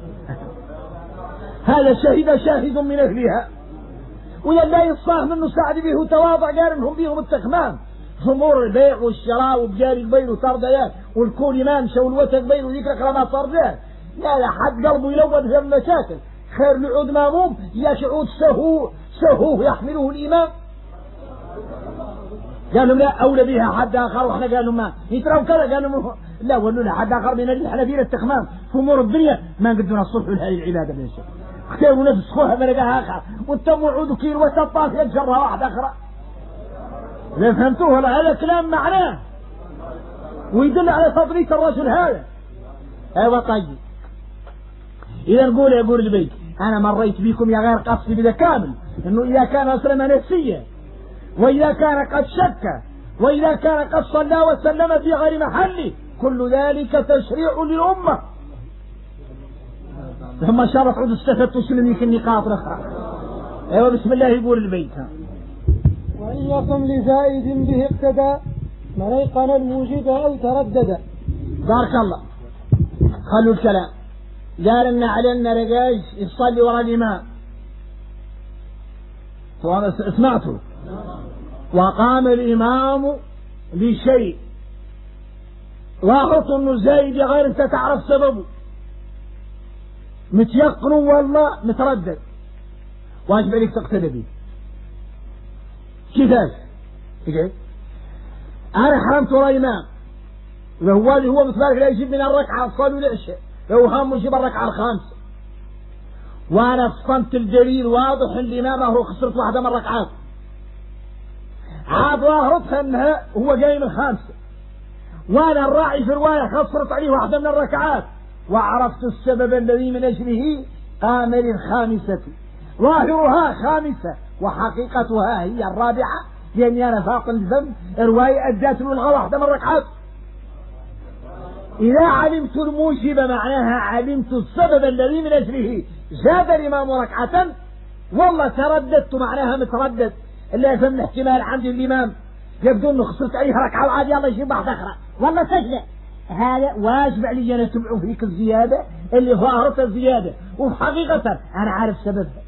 هذا شاهد من أهلها وإذا لا يصاح منه سعد به وتواضع قال انهم بيهم التخمام امور البيع والشراء وبجاري البيع وطرديات والكل يمامشى والوتك بيع وذكرك لما طرديات. لا حد قلبه يلوض في المشاكل. خير لعود ماموم يا شعود سهوه يحمله الإمام. قالوا لا أولى بها حد آخر وإحنا قالوا ما يترون كذا. قالوا لا ولوا لا حد آخر من احنا فينا التخمام في أمور الدنيا ما نقدرنا الصلح لهذه العبادة من الشيء. اختاروا نفسخوها ملقاها آخر وانتم وعودوا كيلو وسطات يجرها واحد آخر. لا فهمتوه ولا هذا كلام معناه ويدل على تضليل الرجل هذا. ايوه طيب إذا نقول يا قول البيت أنا مريت بكم يا غير قصدي بذا كامل إنه إذا كان أسلم نفسيا وإذا كان قد شك وإذا كان قد صلى وسلم في غير محله كل ذلك تشريع للأمة. ثم شرط عود استفدت سلميك النقاط الأخرى. أيوة بسم الله يقول البيت وإن يقم لزائد به اقتدى من أيقن الموجب أو تردد. بارك الله. خلوا الكلام. قال إن علينا رجاج يصلي وراء الإمام سمعته وقام الإمام لشيء واحط إنه زايد غير أنت تعرف سببه متيقن والله متردد واجب عليك تقتدي به. كيف أنا حرمت وراء الإمام هو متبارك لا يجيب من الركعة الصلاة والعشاء لو هم يجيب الركعة الخامسة وانا الصمت الجليل واضح الامام هو خسرت واحدة من الركعات عاد ظاهرتها انها هو جاي من الخامسة وانا الراعي في رواية خسرت عليه واحدة من الركعات وعرفت السبب الذي من اجله قام للخامسة ظاهرها خامسة وحقيقتها هي الرابعة لاني انا فاق الذنب رواية ادت له الغى واحدة من الركعات. إذا علمت الموجب معناها علمت السبب الذي من أجله زاد الإمام ركعة والله ترددت معناها متردد إلا يفهم احتمال عند الإمام يبدو أنه خسرت عليه ركعة وعاد يلا يجيب واحدة أخرى والله سجدة. هذا واجب علي أن أتبعه فيك الزيادة اللي ظاهرة الزيادة وحقيقة أنا عارف سببها.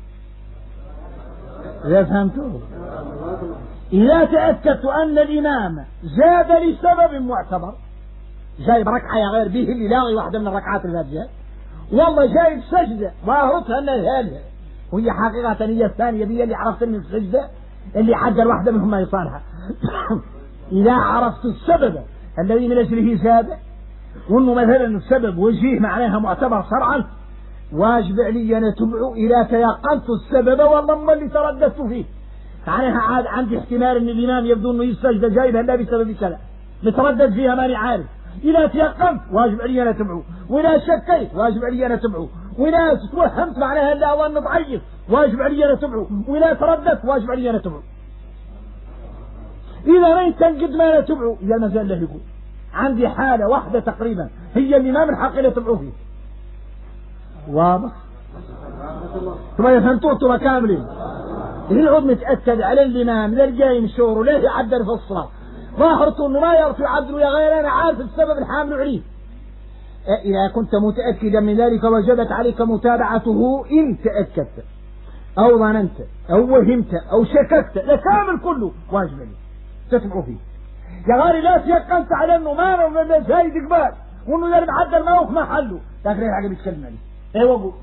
إذا فهمتوه إذا تأكدت أن الإمام زاد لسبب معتبر جايب ركعة يا غير به اللي لاغي واحدة من الركعات الفاتحة والله جايب سجدة ظاهرتها أنها هذه وهي حقيقة هي الثانية بي اللي عرفت من السجدة اللي حجر واحدة منهم ما يصالحها. إذا عرفت السبب الذي من أجله زاد وأنه مثلا السبب وجيه معناها معتبر شرعا واجب علي أن أتبعه إذا تيقنت السبب والله ما اللي ترددت فيه معناها عاد عندي احتمال أن الإمام يبدو أنه يسجد جايبها لا بسبب كذا متردد فيها ماني عارف. إذا تيقنت واجب علي أن أتبعه وإذا شكيت واجب علي أن أتبعه وإذا توهمت معناها لا وأن ضعيف واجب علي أن أتبعه وإذا ترددت واجب علي أن أتبعه. إذا ما يتنقد ما نتبعه إذا المزال له يقول عندي حالة واحدة تقريبا هي اللي ما من حق أن أتبعه فيه. واضح؟ ثم يفهمتوه ثم كاملين العود متأكد على الإمام لا الجاي مشور ولا يعدل في الصلاة ظاهرته انه ما يعرف يعدل يا غير انا عارف السبب الحامل عليه. اذا كنت متأكدا من ذلك وجبت عليك متابعته ان تأكدت او ظننت او وهمت او شككت لكامل كله واجب عليك تتبعه فيه يا غير لا تيقنت على انه ما ولا زايد قبال وانه لا معدل ما هو في محله لكن هي حاجه بيتكلم عليه. ايوه ابو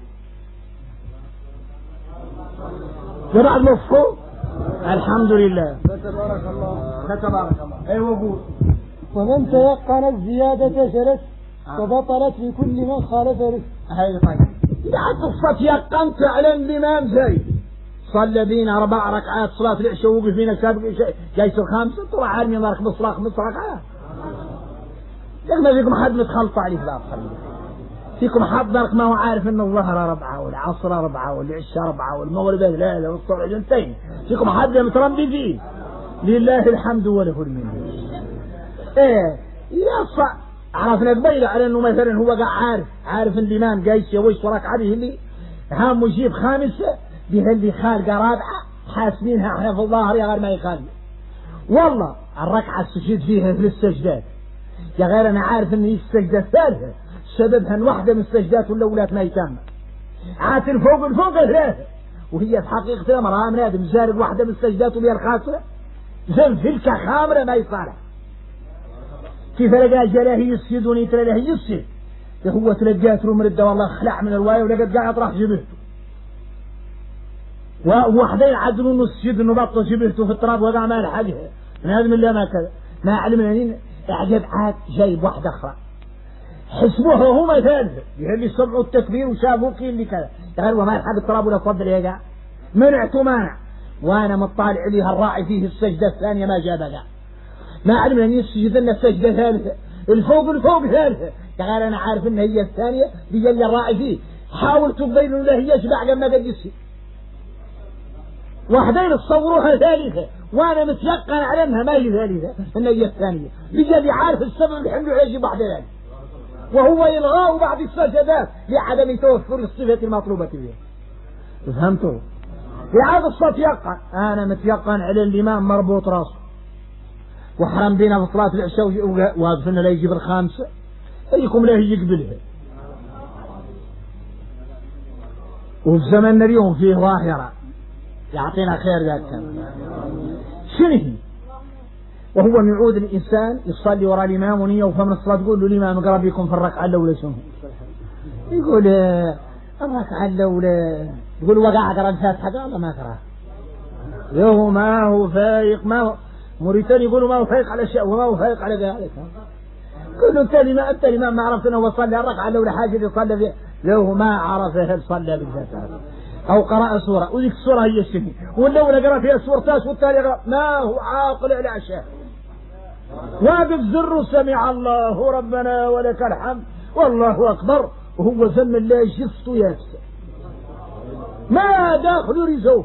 جماعة مفهوم الحمد لله فتبارك الله فتبارك الله. ايوه ابو ومن تيقن الزيادة جلس وبطلت لكل من خالف رزق. هاي طيب بعد قصة يقنت على الإمام زيد صلى بينا 4 ركعات صلاة العشاء ووقف بينا سابق جايس الخامسة طلع عالمي ضرك بالصلاة 5 ركعات. ما فيكم حد متخلط عليه لا تصلي فيكم حد ضرك ما هو عارف إن الظهر 4 والعصر 4 والعشاء 4 والمغرب 3 والصبح 2. فيكم حد متربي فيه. لله الحمد وله المنة. يا عرفنا قبيل على انه مثلا هو عارف الامام جايش يوش ركعه اللي هام يجيب 5 به اللي خارجه 4 حاسبينها احنا في الظاهر يا غير ما يخالف. والله الركعه السجود فيها في السجدات يا غير انا عارف ان هي السجده الثالثه سببها ان واحده من السجدات الاولى ما يتم عاد الفوق 3 وهي في حقيقه امراه من ادم زارق واحده من السجدات وهي الخاسره زلزلك خامره ما يصالح. كيف لقى جلاه يسجد ونيتر له يسجد هو تلقات له مرده والله خلع من الوايه ولقد قاعد راح جبهته وواحدين عدلوا انه السجد انه بطل جبهته في التراب وقع ما لحقها من هذا من لا ما كذا ما علمنا مين اعجب عاد جايب واحده اخرى حسبوها هما 3 اللي سمعوا التكبير وشافوا كي اللي كذا قالوا ما يلحق التراب ولا تفضل يا قاع منعته مانع وانا مطالع عليها الراعي فيه السجده الثانيه ما جابها ما علمنا ان يسجد لنا السجده 3 الفوق 3 قال انا عارف ان هي الثانيه دي اللي الراعي فيه حاول تبين له هي يشبع قبل ما قد يسجد واحدين تصوروها 3 وانا متيقن على انها ما هي 3 ان هي الثانيه بيجي عارف السبب يحملوا عليه بعد ذلك وهو يلغاه بعد السجدات لعدم توفر الصفه المطلوبه فيه. فهمتوا؟ لعاد الصوت يقع انا متيقن على الامام مربوط راسه وحرم بينا في صلاة العشاء واقفنا لا يجيب 5 أيكم لا يقبلها. وفي زمننا اليوم فيه ظاهرة يعطينا خير ذاك شنو وهو أن يعود الإنسان يصلي وراء الإمام ونية وفهم الصلاة تقول له الإمام قرب يكون في الركعة الأولى شنو يقول الركعة الأولى يقول وقع قرأ الفاتحة قال ما قرأ له ما هو فايق ما هو موريتاني يقولوا ما هو فايق على شيء وما هو فايق على ذلك كله أنت الإمام ما عرفت أنه صلى الركعة الأولى حاجة يصلى فيها له ما عرف هل صلى بالذات أو قرأ سورة وذيك السورة هي الشهي والأولى قرأ فيها سورتاش والثانية قرأ ما هو عاقل على عشاء واقف زر سمع الله ربنا ولك الحمد والله أكبر وهو ذم الله شفته يافسه ما داخل رزوه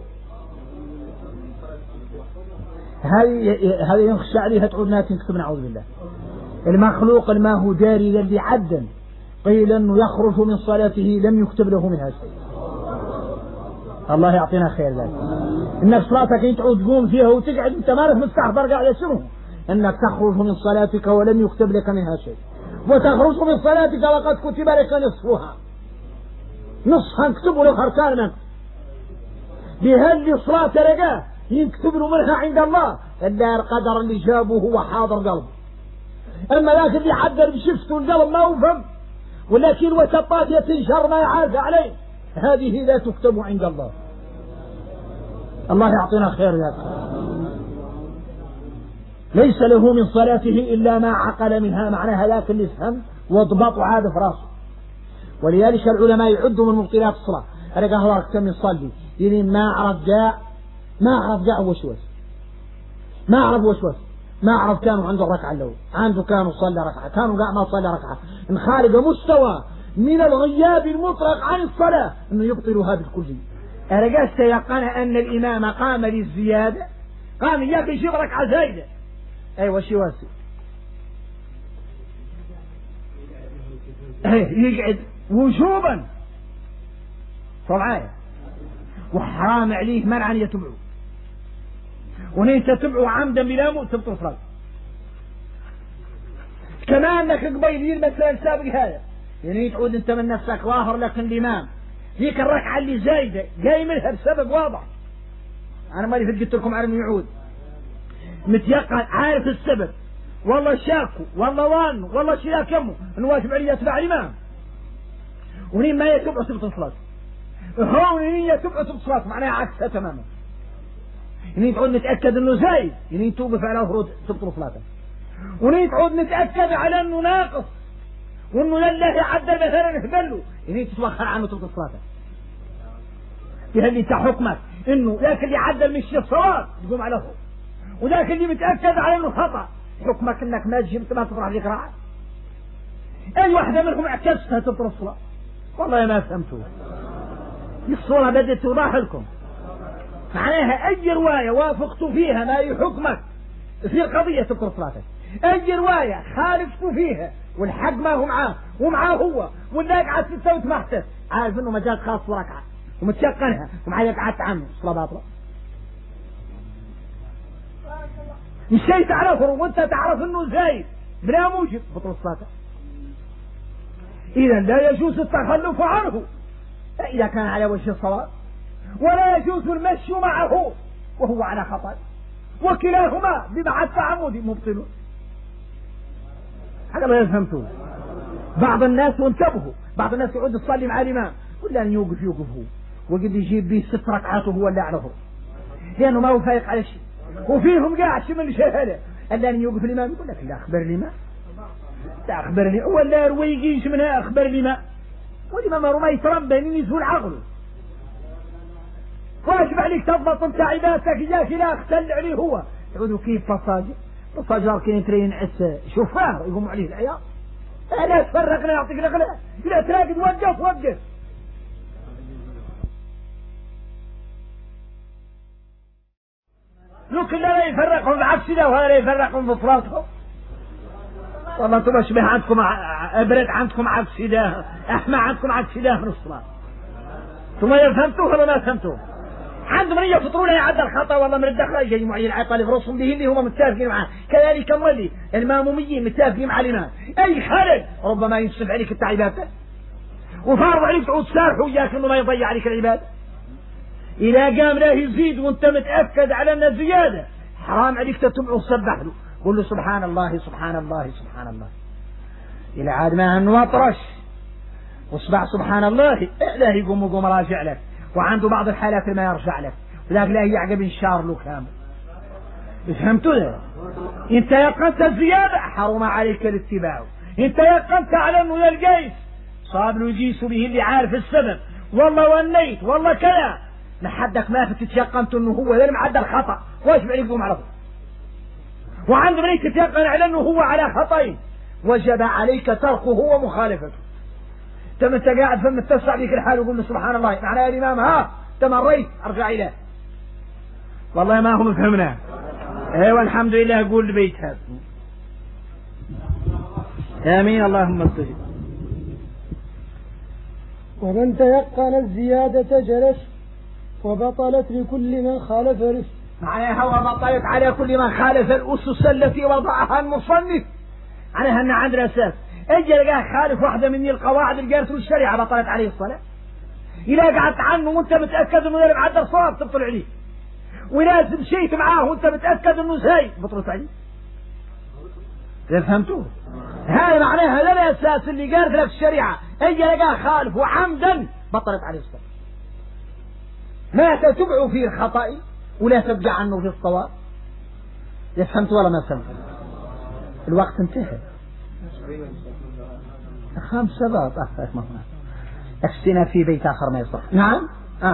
هذه ينخشى عليها تعود ناس تكتب نعوذ بالله. المخلوق ما هو داري الذي عدا قيل انه يخرج من صلاته لم يكتب له منها شيء. الله يعطينا خير ذلك. انك صلاتك انت تعود تقوم فيها وتقعد انت ما لك مستحضر قاعد شنو؟ انك تخرج من صلاتك ولم يكتب لك منها شيء. وتخرج من صلاتك وقد كتب لك نصفها نكتب لك اركان منك. بهل صلاة رجاه يكتب له منها عند الله إلا القدر اللي جابه هو حاضر قلب. أما لكن اللي حدر بشفته القلب ما وفهم ولكن وسطات يتنشر ما يعرف عليه هذه لا تكتب عند الله. الله يعطينا خير ذلك. ليس له من صلاته إلا ما عقل منها معناها ذاك اللي يفهم واضبط عاد في راسه. ولذلك العلماء يعدوا من مبطلات الصلاة أنا قهوة كم يصلي يعني ما عرف جاء وسوس ما عرف كانوا عنده الركعة الأولى عنده كانوا صلى ركعة كانوا ما صلى ركعة إن خارج مستوى من الغياب المطلق عن الصلاة إنه يبطل هذا الكلي. أرجعت يقن أن الإمام قام للزيادة قام إياك يجيب ركعة زايدة أيوة شواسي يقعد وجوبا طبعا وحرام عليه منعا يتبعه ونين تتبعه عمدا بلا مؤ تبطل صلاة. كما انك قبيلين مثلا السابق هذا يعني تعود انت من نفسك ظاهر لك الامام ذيك الركعه اللي زايده جاي منها بسبب واضح انا مالي قلت لكم على يعود متيقن عارف السبب والله شاكو والله وان والله شياك يمه الواجب عليه يتبع الامام ونين ما يتبع تبطل صلاة. هون يتبع تبطل صلاة معناها عكسها تماما. يعني تعود نتأكد انه زايد يعني توقف على فروض تبطل صلاته ونين تعود نتأكد على انه ناقص وانه لله عدل مثلا يهبله يعني تتوخر عنه تلك الصلاة اللي انت حكمك انه ذاك اللي عدل مش الصواب تقوم عليه، وذاك اللي متأكد على انه خطأ حكمك انك ما جبت ما تفرح لك راعي. اي واحدة منهم اعكستها تبطل الصلاة. والله ما فهمتوا الصورة بدأت توضح لكم. معناها اي رواية وافقت فيها ما يحكمك في القضية تبطل صلاتك، اي رواية خالفت فيها والحق ما هو معاه ومعاه هو واللاق على 6 وتمحته عارف انه مجال خاص وركعة ومتيقنها ومعايا قعدت عنه الصلاة باطلة. مشيت على فرو وانت تعرف انه زايد بلا موجب بطل صلاتك. اذا لا يجوز التخلف عنه اذا كان على وجه الصواب، ولا يجوز المشي معه وهو على خطأ، وكلاهما بمع التعمد مبطل. هذا ما يفهمتوه. بعض الناس وانتبهوا، بعض الناس يقعد يصلي مع الامام ولا ان يوقف هو وقد يجيب به 6 ركعات وهو اللي اعرفه لانه ما هو فايق على شيء، وفيهم قاعد من الشهاده الا ان يوقف الامام يقول لك لا اخبرني ما لا اخبرني ولا رويقيش منها اخبرني ما، والامام ما يتربى ان يزول عقله. واجب عليك تضبط انت عبادتك اياك لا اختل عليه هو تعودوا كيف فصاجر كاين ترين عس شوفاه يقوم عليه العيال لا تفرقنا يعطيك الغلا لا تراقد وقف لوك لا يفرقهم بعكس ده وهذا لا يفرقهم بفراتهم. والله تبقى شبه عندكم ابرد عندكم عكس ده احمى عندكم عكس ده من الصلاة. ثم فهمتوه ولا ما فهمتوه؟ عندهم من يفطرون يعد الخطأ والله من الدخل يجي معين العطل فرصهم به اللي هم متفقين معاه، كذلك مولي الماموميين متفقين مع الإمام. أي خلل ربما ينصف عليك التعبادة وفارض عليك تعود سارح وياك انه ما يضيع عليك العبادة. إذا قام لا يزيد وانت متأكد على أن زيادة حرام عليك تتبعه وتصبح له قل له سبحان الله سبحان الله سبحان الله إلى عاد ما أنه أطرش واصبح سبحان الله لا يقوم راجع لك، وعنده بعض الحالات ما يرجع لك وذاك لا يعقب انشار له كامل. فهمتوا ده؟ انت يقنت الزيادة حرم عليك الاتباع، انت يقنت على انه القيس صاب له يجيس به اللي عارف السبب والله وليت والله كذا لحدك ما تتيقنت انه هو ذا معدل الخطأ واجب عليكم عرفه، وعند من تتيقن على انه هو على خطأ وجب عليك تركه ومخالفته. تم انت قاعد فم تتسع بك الحال وقول له سبحان الله معنى يا الامام ها تمريت ارجع اليه والله ما هم فهمنا. ايوه الحمد لله قول البيت هذا امين اللهم استجب. ومن تيقن الزيادة جلس وبطلت لكل من خالف رفق. معناها وبطلت على كل من خالف الأسس التي وضعها المصنف. معناها أن عندنا أساس اجي لقاه خالف واحدة من القواعد اللي قالت الشريعة بطلت عليه الصلاة. إذا قعدت عنه وانت متأكد انه يلعب عدل صواب تبطل عليه، ولازم مشيت معاه وانت متأكد انه زي بطلت عليه. فهمتوه؟ هذا معناها هذا الأساس اللي قالت لك الشريعة اجي لقاه خالف وعمدا بطلت عليه الصلاة. ما تتبع فيه الخطأ ولا تبقى عنه في الصواب. فهمت ولا ما فهمت؟ الوقت انتهى 5 دقائق اكسنا في بيت آخر ما يصح. نعم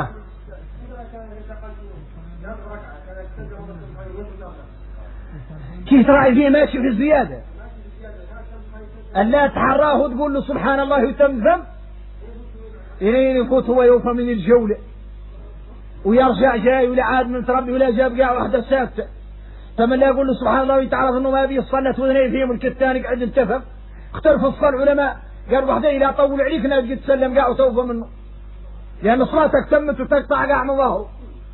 كيف تراعي فيه ماشي في الزيادة ألا تحراه تقول له سبحان الله وتمزم إلين يفوت هو يوفى من الجولة ويرجع جاي ولا عاد من تربي ولا جاب قاع واحدة ساكتة. فمن لا يقول له سبحان الله ويتعرف انه ما بيه صلت واثنين فيهم الكتاني قاعد انتفق اختلف الصلاة العلماء قال واحدة إذا طول عليك ناس قد تسلم قاع وتوفى منه لأن صلاتك تمت وتقطع قاع من ظهره.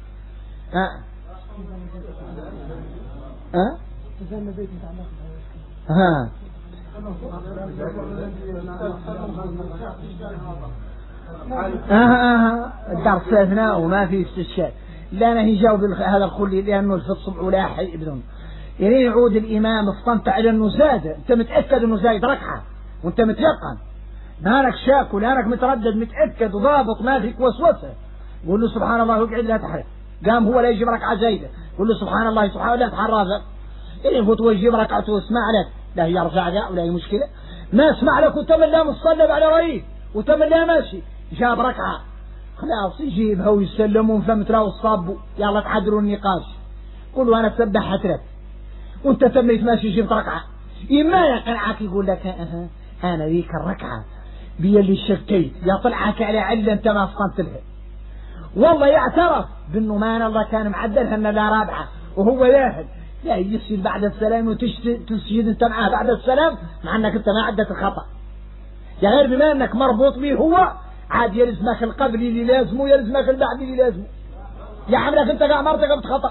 الدرس اثناء وما في استشهاد لا أنا يجاوب هذا الخلي لأنه في الصبح ولا حي ابن يعني يعود الإمام اصطنت على انه زاد انت متأكد انه زايد ركعة وانت متيقن ما لك شاك ولا لك متردد متأكد وضابط ما فيك وسوسة قول له سبحان الله واقعد لا تحرك. قام هو لا يجيب ركعة زايدة قول له سبحان الله سبحان الله لا تحرك يعني يفوت ويجيب ركعته واسمع لك لا يرجع ذا ولا هي مشكلة. ما اسمع لك وتملى مصلب على رئيس وتملى ماشي، جاب ركعة خلاص يجيبها ويسلمون فمتلا والصاب يلا تحضروا النقاش. قولوا أنا سبحت لك وانت تميت ماشي جبت ركعة، إما يقنعك يقول لك أنا ذيك الركعة بي اللي شكيت يا طلعك على علة انت ما فطنت لها. والله يعترف بأنه ما الله كان معدلها أن لا رابعة وهو ذاهب لا يسجد بعد السلام وتسجد انت معاه بعد السلام مع انك انت ما عدت الخطأ. يا غير بما انك مربوط به هو عاد يلزمك القبل اللي لازمه يلزمك البعد اللي لازمه. يا عملك انت قاع مرتكبت خطأ.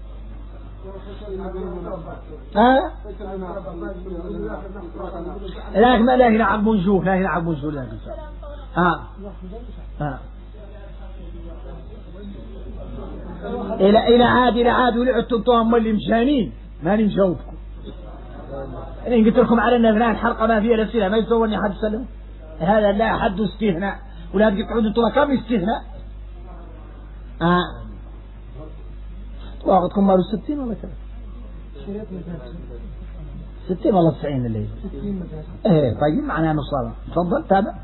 لا ما لا هنا عقب نجوه لا هنا عقب نجوه لا إلى عاد ولعتم طوام اللي مشانين ماني مجاوبكم. أنا قلت لكم على أن أثناء الحلقة ما فيها الأسئلة ما يسووني حد سلم. هذا لا حد استثناء ولا تقعدوا انتوا كم استثناء. واخذكم مالو 60 ولا كذا 60 ولا 90 الليل. ايه طيب معناها نصابة. تفضل تابع.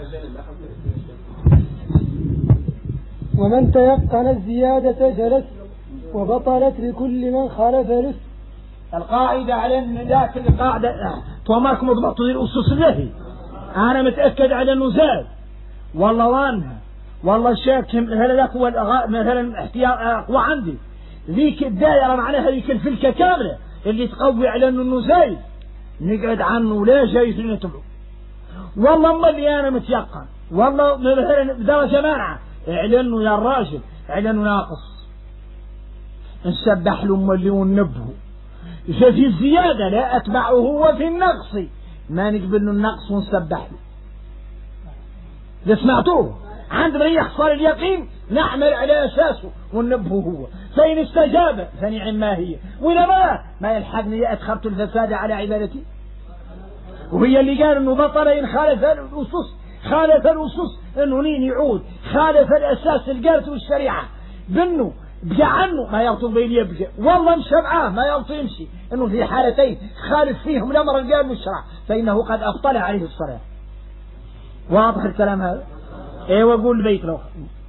ومن تيقن الزيادة جلس وبطلت لكل من خالف لس. القاعدة على ذاك القاعدة توماركم اضبطوا الأسس له. أنا متأكد على أنه زاد والله وانها والله شاك هل لك مثلا احتياط أقوى عندي ذيك الدائرة معناها ذيك الفلكة كاملة اللي تقوي على أنه زايد نقعد عنه لا جايز نتبعه. والله ما اللي أنا متيقن والله مثلا بدرجة مانعة اعلنوا يا الراجل اعلنوا ناقص نسبح له اللي ونبهه. في الزيادة لا أتبعه هو في النقص ما نقبل له النقص ونسبح له. إذا سمعتوه عندما يحصل اليقين نعمل على أساسه وننبهه هو فإن استجاب فنعم ما هي وإذا ما يلحقني أدخلت الفساد على عبادتي. وهي اللي قال إنه بطل إن خالف الأسس إنه نين يعود خالف الأساس القارة والشريعة بأنه بقى عنه ما يرطب بين يبقى والله مشى معاه ما يرطب يمشي إنه في حالتين خالف فيهم الأمر القارة والشرع فإنه قد أبطل عليه الصلاة. واضح الكلام هذا؟ ايه وقول البيت له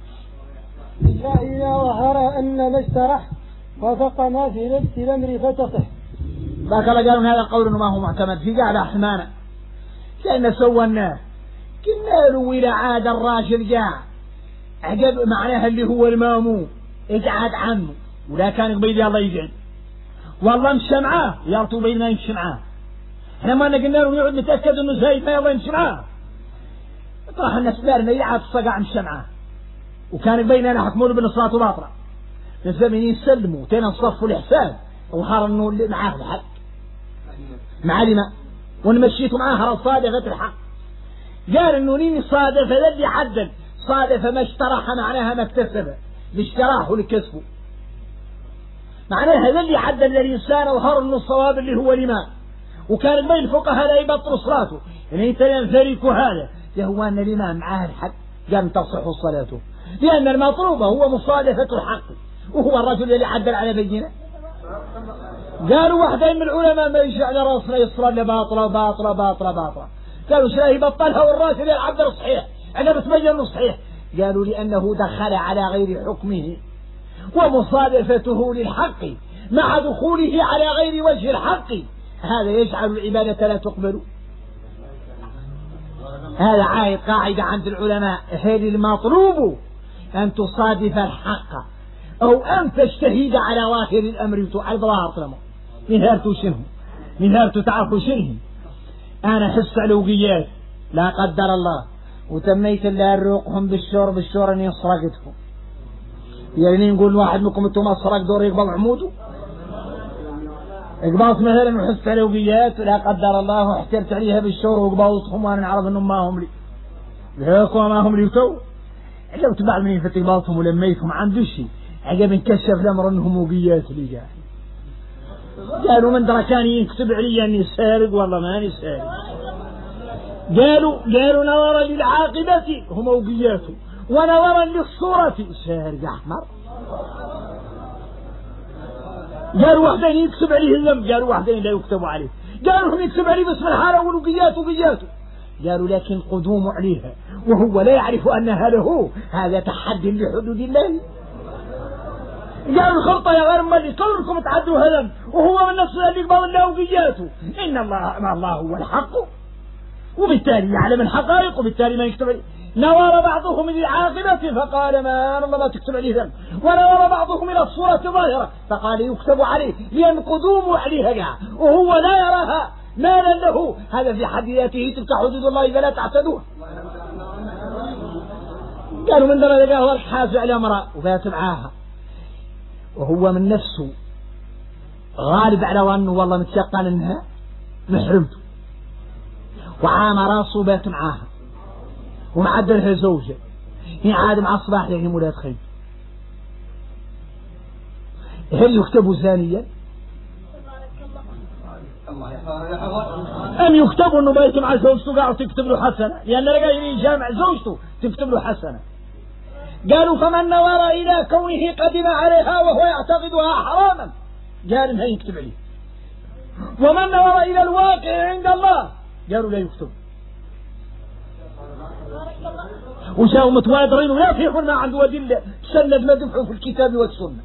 إذا ظهر أن ما اشترح وفق ما في نفس الأمر فتصح. باك الله قالوا هذا القول إنه ما هو معتمد في قاعدة حمانة لأن سوّناه قلنا له إلى عاد الراجل جاء عقب معناها اللي هو المامون اقعد عنه ولا كان قبيل الله يقعد والله مشى معاه يرطو بين ما يمشي معاه. احنا ما قلنا له يقعد متأكد إنه زايد ما يلا يمشي معاه راح الناس بارنا يعاد الصقع مشى معاه وكان بيننا حكمون بالصلاة وباطرة نسمين يسلموا تينا نصفوا الإحسان وحار إنه معاه الحق معلمة ونمشيته معاه صادفة الحق. قال إنه نين صادفة الذي حدد صادفة ما اشتراح معناها ما اكتسبه لاشتراه لكسبه معناها الذي حدد الإنسان وحار إنه الصواب اللي هو الإمام وكان بين الفقهاء لا يبطل صلاته يعني ينفرق هذا هو أن الإمام معاه الحق قام تصح صلاته لأن المطلوب هو مصادفة الحق وهو الرجل اللي عدل على بينه. قالوا واحدين من العلماء ما يجي على راسنا يصلى باطلة باطلة باطلة باطلة قالوا شلاه يبطلها والراجل يلعب صحيح أنا بتبين انه صحيح. قالوا لأنه دخل على غير حكمه ومصادفته للحق مع دخوله على غير وجه الحق هذا يجعل العبادة لا تقبل. هذا عايد قاعدة عند العلماء هذه المطلوب أن تصادف الحق أو أن تجتهد على ظاهر الأمر وتعرض ظاهر الأمر من هارتو شنه من هارتو تعرفوا شنه. أنا حس علوقيات لا قدر الله وتميت الله الروقهم بالشور أن يسرقتكم يعني نقول واحد منكم انتم أسرق دور يقبض عموده اقبضت مثلا وحس علوقيات لا قدر الله واحترت عليها بالشور وقبضتهم وانا نعرف انهم ما هم لي هيك وما هم لي تو لو تبع من يفتك قبضتهم ولميتهم عنده شيء عقب انكشف الامر انهم وقيات لي جاي قالوا من دركاني يكتب علي اني سارق والله ماني سارق. قالوا نظرا للعاقبة هم وقياته ونظرا للصورة سارق احمر. قالوا واحدين يكتب عليه الذنب قالوا واحدين لا يكتب عليه قالوا هم يكتب عليه باسم الحارة وقياته قالوا لكن قدوم عليها وهو لا يعرف أنها له، هذا تحدي لحدود الله. قالوا الخلطة يا غير مالي كلكم تعدوا هذا وهو من نفس اللي يقبض الله وقياته. إن الله هو الحق، وبالتالي يعلم الحقائق، وبالتالي ما يكتب عليه. نظر بعضهم إلى العاقبة فقال ما تكتب عليه ذنب، ونظر بعضهم إلى الصورة الظاهرة فقال يكتب عليه، لأن قدومه عليها وهو لا يراها مالا له. هذا في حد ذاته تلك حدود الله فلا تعتدوها. قالوا من درجة قال الحاس على امرأة وفات معاها وهو من نفسه غالب على ظنه والله متيقن انها محرمته، وعام راسه بات معاها ومعدلها زوجة، هي عاد مع الصباح لهم ولاد خير. هل يكتب زانيا أم يكتب أنه بيت مع زوجته قاعد تكتب له حسنة، لأن رجل جامع زوجته تكتب له حسنة. قالوا فمن نظر إلى كونه قدم عليها وهو يعتقدها حراما قال إنها يكتب عليه، ومن نظر إلى الواقع عند الله قالوا لا يكتب. وشاو متوادرين ولا فيحون ما عنده أدلة سند ما دفعوا في الكتاب والسنة.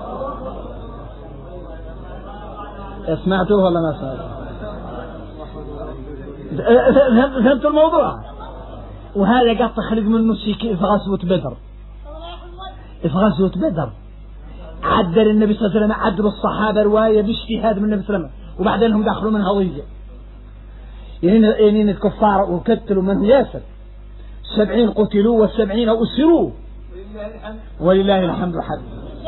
سمعتوه ولا ما سمعتوه؟ فهمتوا الموضوع؟ وهذا قد تخرج منه شيء في غزوة بدر. في غزوة بدر عدل النبي صلى الله عليه وسلم، عدلوا الصحابة رواية باجتهاد من النبي صلى الله عليه وسلم، وبعدين هم دخلوا منها ضيجة يعني الكفار وقتلوا منه ياسر 70 قتلوا و70 أسروا ولله الحمد حد.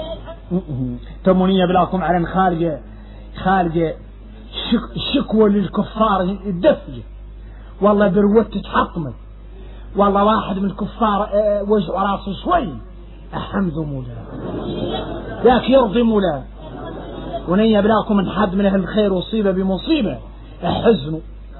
تمنية بلاكم على خارجة شكوى للكفار الدفية والله بروت تتحطمت، والله واحد من الكفار وجع راسه شوي أحمد مولا ذاك يرضي مولا، ونية بلاكم من حد من أهل الخير وصيبة بمصيبة احزنوا.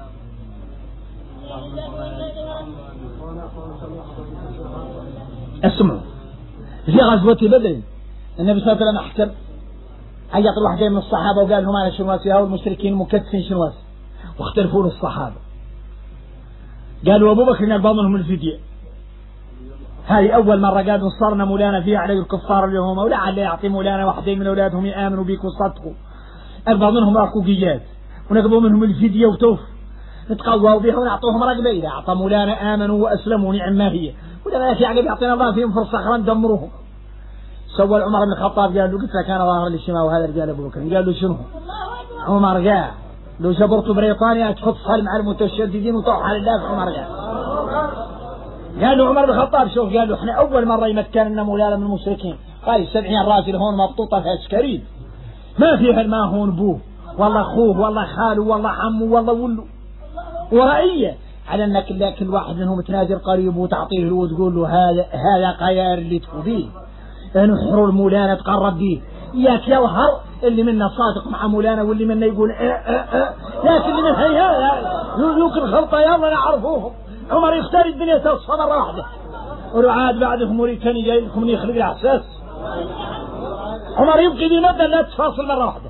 اسمعوا في غزوة بدر النبي صلى الله عليه وسلم أحكم عيط الواحدين من الصحابة وقال لهم أنا شنواسي هؤلاء المشركين مكتفين شنواسي، واختلفوا له الصحابة. قالوا أبو بكر يقبض منهم الفدية، هذه أول مرة قالوا صرنا مولانا فيها عليه الكفار اللي هم ولعل يعطي مولانا واحدين من أولادهم يآمنوا بيك وصدقوا، أقبض منهم عقوقيات ونقبض منهم الفدية وتوف نتقووا بها ونعطوهم رقبة، إذا أعطى مولانا آمنوا وأسلموا نعم ما هي، ولا في عقب يعطينا الله فيهم فرصة أخرى ندمروهم. سوى عمر بن الخطاب قال له قلت لك أنا ظاهر للشماء وهذا رجال أبو بكر. قال له شنو؟ عمر قال لو جبرت بريطانيا تحط صلم على المتشددين وتروح على الله. عمر قال له عمر بن الخطاب شوف، قال له احنا أول مرة يمكن لنا مولانا من المشركين، قال 70 راجل هون مبطوطة في عسكري ما فيها ما هون أبوه والله أخوه والله خاله والله عمه والله ولو ورأيه على أن كل واحد منهم تنازل قريب وتعطيه له وتقول له هذا قيار اللي تفوضيه نحر المولانا تقرب به، ياك يظهر اللي منا صادق مع مولانا واللي منا يقول لكن اللي من هيا يمكن خلطة يلا نعرفوهم. عمر يختار الدنيا تصفى مرة واحدة ورعاد بعدهم موريتاني جاي لكم يخلق الأحساس. عمر يبقي بمدى لا تفاصل مرة واحدة،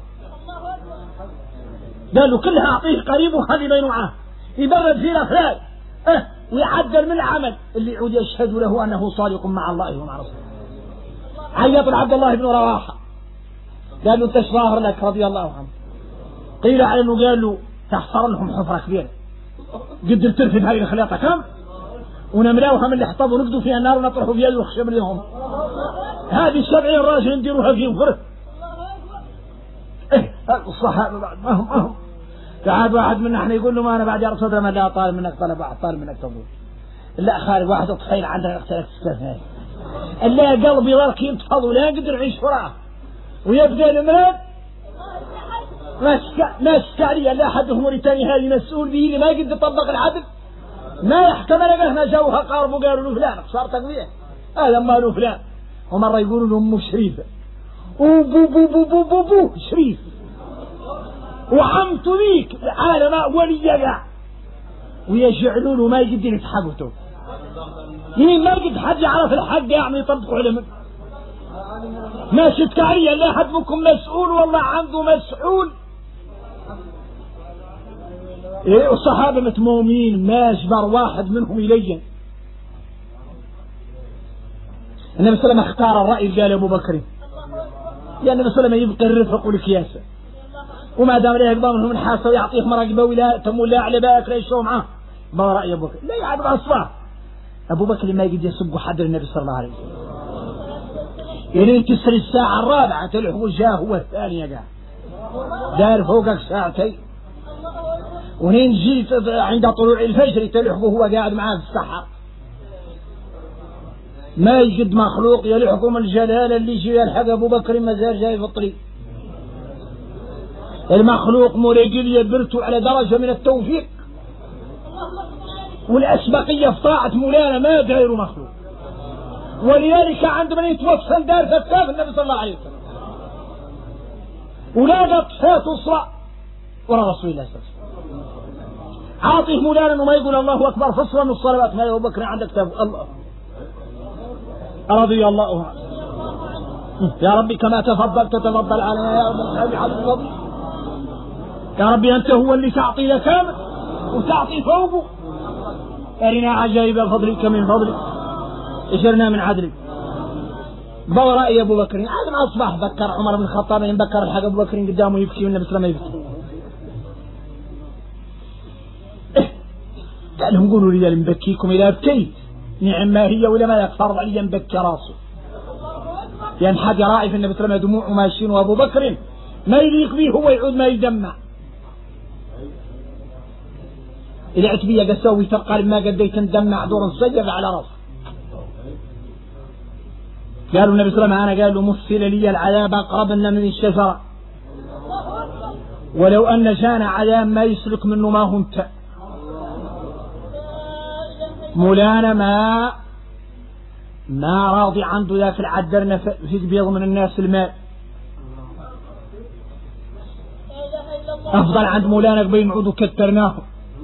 قال له كلها أعطيه قريب وخلي بينه معاه يبرد فيه الأخلاق ويعدل من العمل اللي يعود يشهد له أنه صادق مع الله ومع رسوله. عيط عبد الله بن رواحة قال له انت ظاهر لك رضي الله عنه، قيل على انه قال له تحفر لهم حفرة كبيرة قدر ترفد هاي الخليطة كم ونملاوها من اللي حطبوا ونقدوا فيها النار ونطرحوا فيها الخشب لهم، هذه 70 راجل نديروها فيهم فرق. الصحابة بعد ما هم قاعد واحد منا احنا يقول له ما انا بعد يا رسول الله لا طالب منك طلب واحد طالب منك تقول لا خارج واحد تخيل عندك اختلف تستفاد الا قلبي ضرك ينتفض ولا يقدر يعيش فراه ويبقى المرض ما شكالية لا أحدهم موريتاني هذه مسؤول به اللي ما يقدر يطبق العدل ما يحتمل أنه جاوها قاربوا قالوا له فلان صار تقوية هذا ما له فلان، ومرة يقولوا له أمه شريفة وبو بو بو بو بو بو شريف وعمت ذيك عالم ولي يقع ويجعلوا له ما يقدر يتحقته مين ما يقدر حد يعرف الحق يعني يطبقوا على من ما شكالية لا أحد منكم مسؤول والله عنده مسؤول الصحابة متمومين ما أجبر واحد منهم يلين. النبي صلى الله عليه وسلم اختار الرأي قال أبو بكر، لأن النبي صلى الله عليه وسلم يبقى الرفق والكياسة، وما دام لا يقبل منهم الحاسة ويعطيه مراقبة ولا تمول لا على بالك لا يشوف معه ما رأي أبو بكر لا يعد عصفاه. أبو بكر ما يقدر يسب حد النبي صلى الله عليه وسلم، يعني تسر الساعة الرابعة تلحق جاه هو الثانية قال دار فوقك ساعتين، ونين جيت عند طلوع الفجر تلحقه هو قاعد معاه في السحر. ما يجد مخلوق يلحقهم الجلالة اللي يجي يلحق أبو بكر مازال جاي في الطريق. المخلوق مريقل يبرته على درجة من التوفيق والأسبقية في طاعة مولانا ما داير مخلوق، ولذلك عندما يتوصل دار فتاف النبي صلى الله عليه وسلم ولا قطفات أسرع ورا رسول الله صلى الله عليه وسلم. عاطيه مولانا وما يقول الله أكبر فصلا من الصلوات، ما أبو بكر عندك كتاب الله رضي الله عنه. يا ربي كما تفضلت تفضل علينا يا رب الحبيب حق الفضل. يا ربي أنت هو اللي تعطي لكامل وتعطي فوقه. أرنا عجائب فضلك من فضلك اجرنا من عدلك. برأي أبو بكر عاد ما أصبح ذكر عمر بن الخطاب ينبكر الحق أبو بكر قدامه يبكي والنبي صلى الله عليه وسلم يبكي. قال لهم قولوا لي اللي مبكيكم إذا بكيت نعم ما هي ولا ما يكفر علي مبكي راسه. يعني حد راعي في النبي صلى الله عليه وسلم دموع ماشين وأبو بكر ما يليق به هو يعود ما يدمع. إذا عتبية قسوي تقال ما قديت ندمع دور السجد على راسه. قالوا النبي صلى الله عليه وسلم قال له مثل لي العذاب أقربنا من الشجرة ولو أن جانا عذاب ما يسلك منه ما هو انت. مولانا ما راضي عنده ذاك العدرنا في بيض من الناس المال. أفضل عند مولانا قبل نعود وكترناه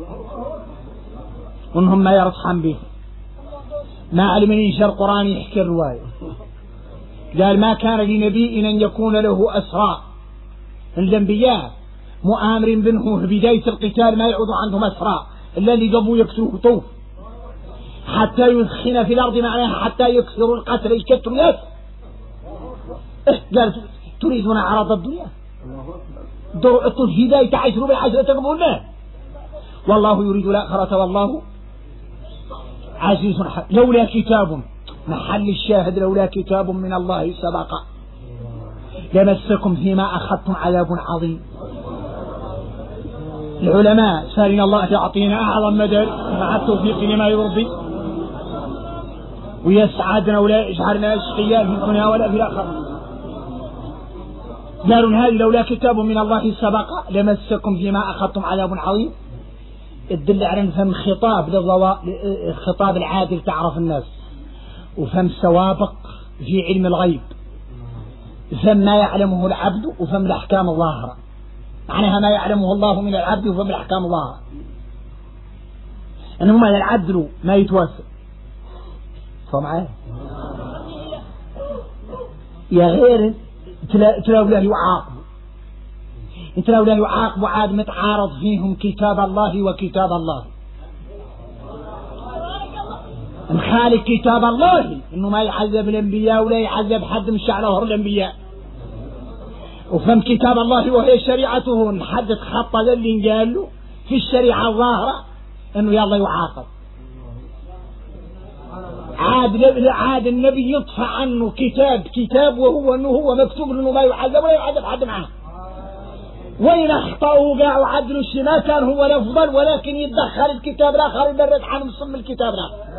وانهم ما يرحم به. ما علم ينشر قرآن يحكي الرواية قال ما كان لنبي أن يكون له أسرى. الأنبياء مؤامر بنه في بداية القتال ما يعود عندهم أسرى إلا اللي قبوا يكسوه طوف حتى يدخن في الأرض معناها حتى يكسروا القتل يكتروا الناس. قال تريدون عرض الدنيا ضرعتوا الهداية عشر بعشرة تقبلنا والله يريد الآخرة والله عزيز حكيم. لولا كتاب محل الشاهد لولا كتاب من الله سبق لمسكم فيما أخذتم عذاب عظيم. العلماء سالنا الله يعطينا أعظم مدار مع التوفيق لما يرضي ويسعدنا ولا يجعلنا أشقياء في الدنيا ولا في الآخرة. قالوا هذه لولا كتاب من الله سبق لمسكم فيما أخذتم عذاب عظيم. الدل على فهم خطاب الخطاب العادل تعرف الناس وفهم سوابق في علم الغيب فهم ما يعلمه العبد وفهم الأحكام الظاهرة معناها ما يعلمه الله من العبد وفهم الأحكام الظاهرة أنه ما العدل ما يتوافق فمعاه يا غير تلاقوا له يعاقب انت لو لا يعاقبوا عاد متعارض فيهم كتاب الله وكتاب الله. نخالف كتاب الله انه ما يعذب الانبياء ولا يعذب حد من شعر الانبياء وفهم كتاب الله وهي شريعته نحدد خط اللي قال له في الشريعة الظاهرة انه يلا يعاقب. عاد النبي يطفى عنه كتاب وهو انه هو مكتوب انه ما يعذب ولا يعذب حد معه. وين اخطأوا وقع وعدلوا الشيء ما كان هو الافضل ولكن يتدخل الكتاب الاخر يبرد عن مصم الكتاب الاخر.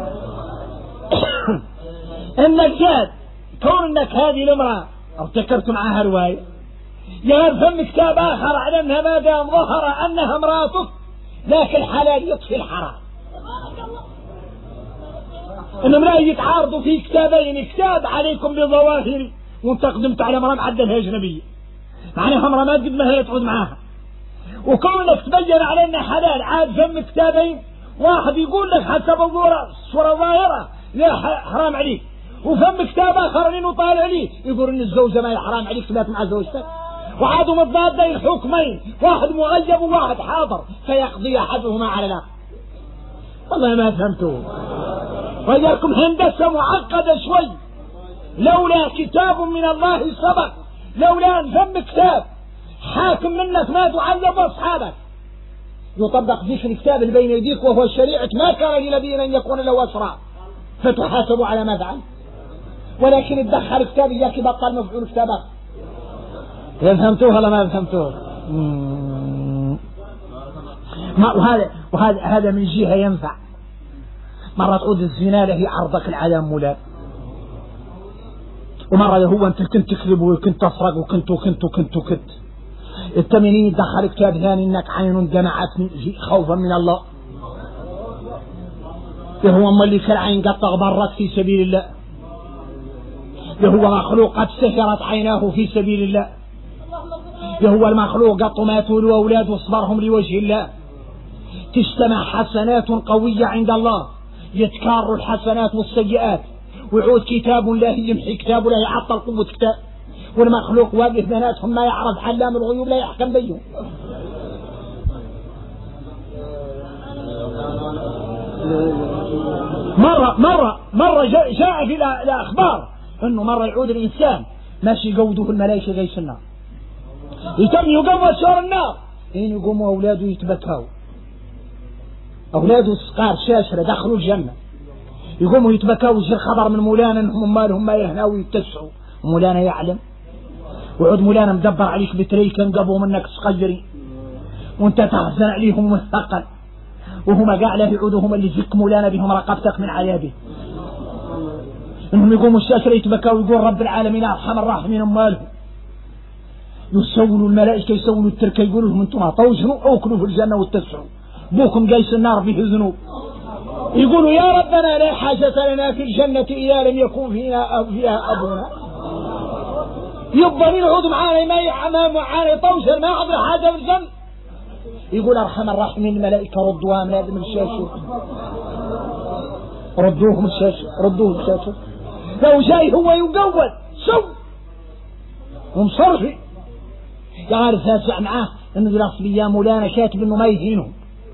النجاد كون انك هذه الامرأة ارتكبت معها رواية يفهم كتاب اخر على انها ما دام ظهر انها امرأتك لكن الحلال يطفي الحرام. انهم لا يتعارضوا في كتابين كتاب عليكم بظواهر وانت قدمت على امرأة معدلها اجنبية معناها امرأة ما قد ما هي تعود معاها وكونك تبين على انها حلال عاد فم كتابين واحد يقول لك حسب الصورة ظاهرة لا حرام عليك وفم كتاب اخر انه طالع عليه يقول ان الزوجة ما حرام عليك تبات مع زوجتك وعادوا مضادين الحكمين، واحد مغيب وواحد حاضر، فيقضي أحدهما على الآخر. والله ما فهمتوا. وإياكم هندسة معقدة شوي. لولا كتاب من الله سبق، لولا أن ثم كتاب حاكم منك ما تعلم أصحابك يطبق ذكر الكتاب اللي بين يديك وهو الشريعة، ما كان لنبي أن يكون له أسرى فتحاسبوا على ما فعل، ولكن تدخل كتاب إياك بطل مفعول كتابك. فهمتوه ولا ما فهمتوه؟ وهذا من جهة ينفع. مرة تعود الزنا له عرضك العالم مولاك، ومرة هو أنت كنت تكذب وكنت تسرق وكنت التمنين دخل كتاب ثاني إنك عين دمعت خوفا من الله، هو أما اللي كالعين قد تغبرت في سبيل الله، هو مخلوق قد سهرت عيناه في سبيل الله، هو المخلوق قد ماتوا وأولاد وصبرهم لوجه الله. تجتمع حسنات قوية عند الله، يتكرر الحسنات والسيئات، ويعود كتاب الله يمحي كتاب الله يعطل قوة كتاب، والمخلوق واقف بيناتهم ما يعرف علام الغيوب لا يحكم بيهم. مرة جاء في الأخبار أنه مرة يعود الإنسان ماشي يقوده الملائكة جيش النار، يتم يقوم شهر النار، حين يقوموا أولاده يتبكوا، أولاده الصغار شاشرة دخلوا الجنة، يقوموا يتبكوا ويجي الخبر من مولانا انهم مالهم ما يهنوا ويتسعوا، ومولانا يعلم، وعود مولانا مدبر عليك بتريكا قبوا منك صغيري وانت تحزن عليهم مثقل، وهم قاعدة يعودوا هم اللي يزك مولانا بهم رقبتك من عذابه، انهم يقوموا الشاشرة يتبكوا ويقول رب العالمين ارحم الراحمين مالهم، يسولوا الملائكة يسولوا التركة يقولوا لهم انتم طوجنوا اوكلوا في الجنة واتسعوا، بوكم جيش النار به ذنوب، يقولوا يا ربنا لا حاجة لنا في الجنة إذا لم يكن فيها أبونا. يبقى من عود معانا معانا طوشر ما عبر حاجة في الجنة. يقول أرحم الراحمين الملائكة ردوها من هذا من الشاشة، ردوهم الشاشة، لو جاي هو يقول شو ومصرفي يعرف هذا معاه انه درس لي يا مولانا كاتب انه ما يهينهم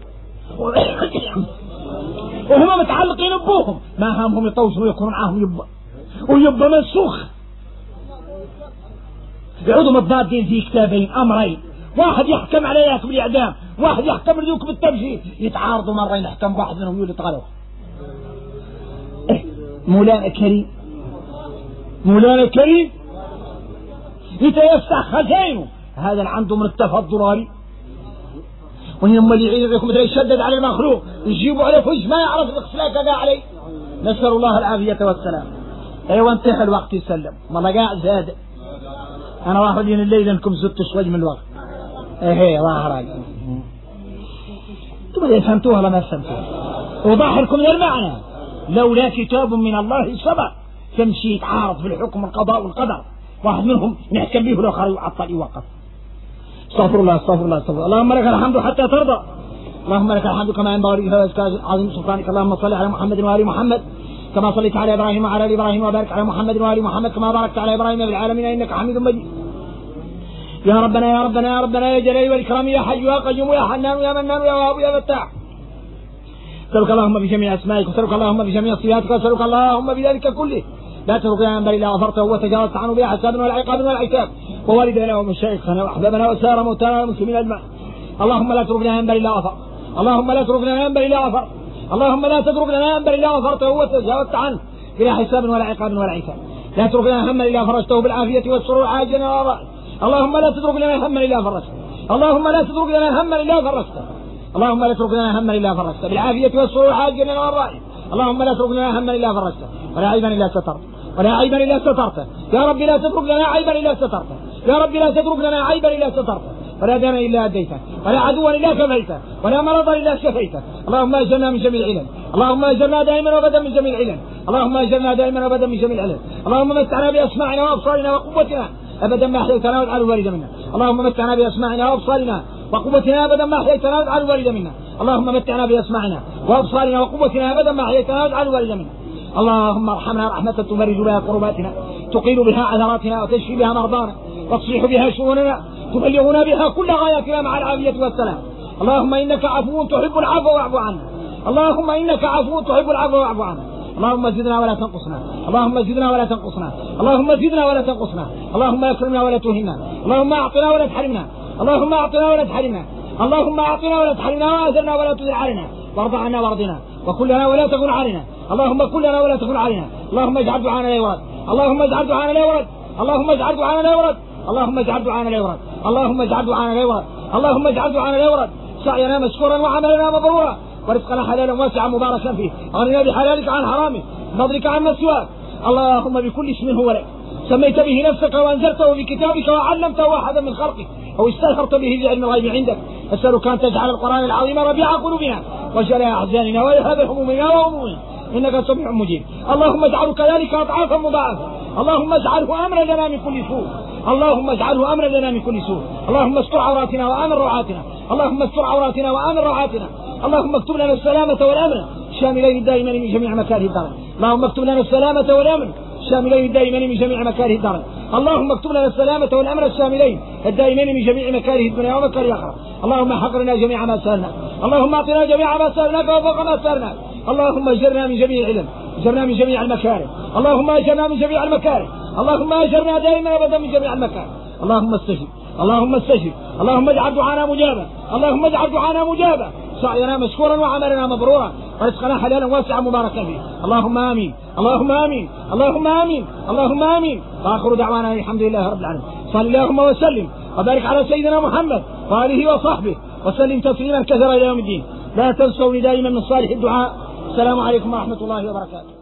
وهم متعلقين ببوهم، ما همهم يطوشوا ويكونوا معاهم ويبقى منسوخ. يعودوا متضادين في كتابين أمرين، واحد يحكم عليك بالإعدام، واحد يحكم عليك بالتبجيل، يتعارضوا مرين يحكم واحد منهم يولي تغلق. مولانا كريم يتيفتح خزينه، هذا اللي عنده من التفضل وهم اللي يعيدكم مثل يشدد على المخلوق يجيبوا عليه فوج ما يعرف الإخلاق قاع عليه، نسأل الله العافية والسلام. ايوه انتهى الوقت يسلم والله قاعد زاد، انا واحد من الليل انكم زدتوا شوي من الوقت. ايه واحد انتم فهمتوها ولا ما فهمتوها؟ وضح لكم المعنى، لولا كتاب من الله سبق تمشي يتعارض في الحكم والقضاء والقدر، واحد منهم نحكم به والاخر يعطل يوقف. استغفر الله اللهم لك الحمد حتى ترضى، اللهم لك الحمد كما ينبغي لجلالك عظيم سلطانك، اللهم صل على محمد وآل محمد كما صليت على إبراهيم وعلى آل إبراهيم، وبارك على محمد وآل محمد كما باركت على إبراهيم في العالمين إنك حميد مجيد. يا ربنا يا جلال والإكرام يا حي يا قيوم يا حنان يا منان يا وهاب يا فتاح، أسألك اللهم بجميع أسمائك، وأسألك اللهم بجميع صفاتك، وأسألك اللهم بذلك كله لا ترضينا عن بل إلا غفرته وتجاوزت عنه بها حسابنا ولا عقاب ولا عتاب، ووالدنا ومشايخنا وأحبابنا وسائر موتانا والمسلمين أجمعين. اللهم لا تتركنا عن بل إلا غفر، اللهم لا تتركنا عن بل إلا غفر، اللهم لا تتركنا عن بل إلا غفرته وتجاوزت عنه بلا حساب ولا عقاب ولا عتاب، لا تتركنا هما إلا فرجته بالعافية والسرور عاجلا وراء، اللهم لا تتركنا هما إلا فرجته، اللهم لا تتركنا هما إلا فرجته، اللهم لا تتركنا هما إلا فرجته بالعافية والسرور عاجلا وراء، اللهم لا تتركنا هما إلا فرجته ولا عيبا إلا سترته ولا عيبا إلا سترته، يا رب لا تترك لنا عيبا إلا سترته، يا رب لا تترك لنا عيبا إلا سترته، ولا دما إلا أديته، ولا عدوا إلا كفيته، ولا مرضا إلا شفيته، اللهم أجرنا من جميع العلل، اللهم أجرنا دائما وأبدا من جميع العلل، اللهم أجرنا دائما وأبدا من جميع العلل، اللهم متعنا بأسماعنا وأبصارنا وقوتنا أبدا ما أحييتنا واجعل الوارث منا، اللهم متعنا بأسماعنا وأبصارنا وقوتنا أبدا ما أحييتنا واجعل الوارث منا، اللهم متعنا بأسماعنا وأبصارنا وقوتنا أبدا ما أحييتنا واجعل الوارث منا، اللهم ارحمنا رحمة تفرج بها كرباتنا، تقيل بها عثراتنا وتشفي بها مرضانا وتصلح بها شؤوننا تبلغنا بها كل غاياتنا مع العافية والسلام. اللهم إنك عفو تحب العفو واعف عنا. اللهم إنك عفو تحب العفو واعف عنا. اللهم زدنا ولا تنقصنا. اللهم زدنا ولا تنقصنا. اللهم زدنا ولا تنقصنا. اللهم اكرمنا ولا تهنا. اللهم اعطنا ولا تحرمنا. اللهم اعطنا ولا تحرمنا. اللهم اعطنا ولا تحرمنا واثرنا ولا تذل علينا وارض عنا وارضنا وكلنا ولا تكن علينا. اللهم كلنا ولا تكن علينا. اللهم اجعل دعانا لا يورد. اللهم اجعل دعانا لا يورد. اللهم اجعل دعانا لا يورد. اللهم اجعل دعانا لا يورد. اللهم اجعل دعانا لا يورد. اللهم اجعل دعانا لا يورد. سعينا مشكورا وعملنا مبرورا ورزقنا حلالا واسعا مباركا فيه. اغننا بحلالك عن حرامك بفضلك عما سواك. اللهم بكل اسم هو لك سميت به نفسك وانزلته في كتابك وعلمته احدا من خلقك او استاثرت به بعلم الغيب عندك اسالك ان تجعل القران العظيم ربيع قلوبنا وجلاء احزاننا وذهاب همومنا وهمومنا انك سميع مجيب. اللهم اجعله كذلك اضعافا مضاعفه. اللهم اجعله امرا لنا من كل سوء. اللهم اجعله امرا لنا من كل سوء. اللهم استر عوراتنا وامن روعاتنا. اللهم استر عوراتنا وامن روعاتنا. اللهم اكتب لنا السلامه والامن شاملين الدائمين من جميع مكاره الدار. اللهم اكتب لنا السلامه والامن الشاملين الدائمين من جميع مكاره الدار. اللهم اكتب لنا السلامة والأمن الشاملين الدائمين من جميع مكاره الدنيا ومكاره الآخرة. اللهم حقرنا جميع ما سألناك. اللهم اعطنا جميع ما سألناك وفوق ما سألناك. اللهم اجرنا من جميع العلم. اجرنا من جميع المكاره. اللهم اجرنا من جميع المكاره. اللهم اجرنا دائما ابدا من جميع المكاره. اللهم استجب. اللهم استجب. اللهم اجعل دعانا مجابا. اللهم اجعل دعانا مجابا. سعينا مشكورا وعملنا مبرورا ورزقنا حلالا واسعا مباركا فيه. اللهم امين. اللهم امين. اللهم امين. اللهم امين. واخر دعوانا الحمد لله رب العالمين. صل اللهم وسلم وبارك على سيدنا محمد واله وصحبه وسلم تسليما كثيرا الى يوم الدين. لا تنسوا دائما من صالح الدعاء. السلام عليكم ورحمه الله وبركاته.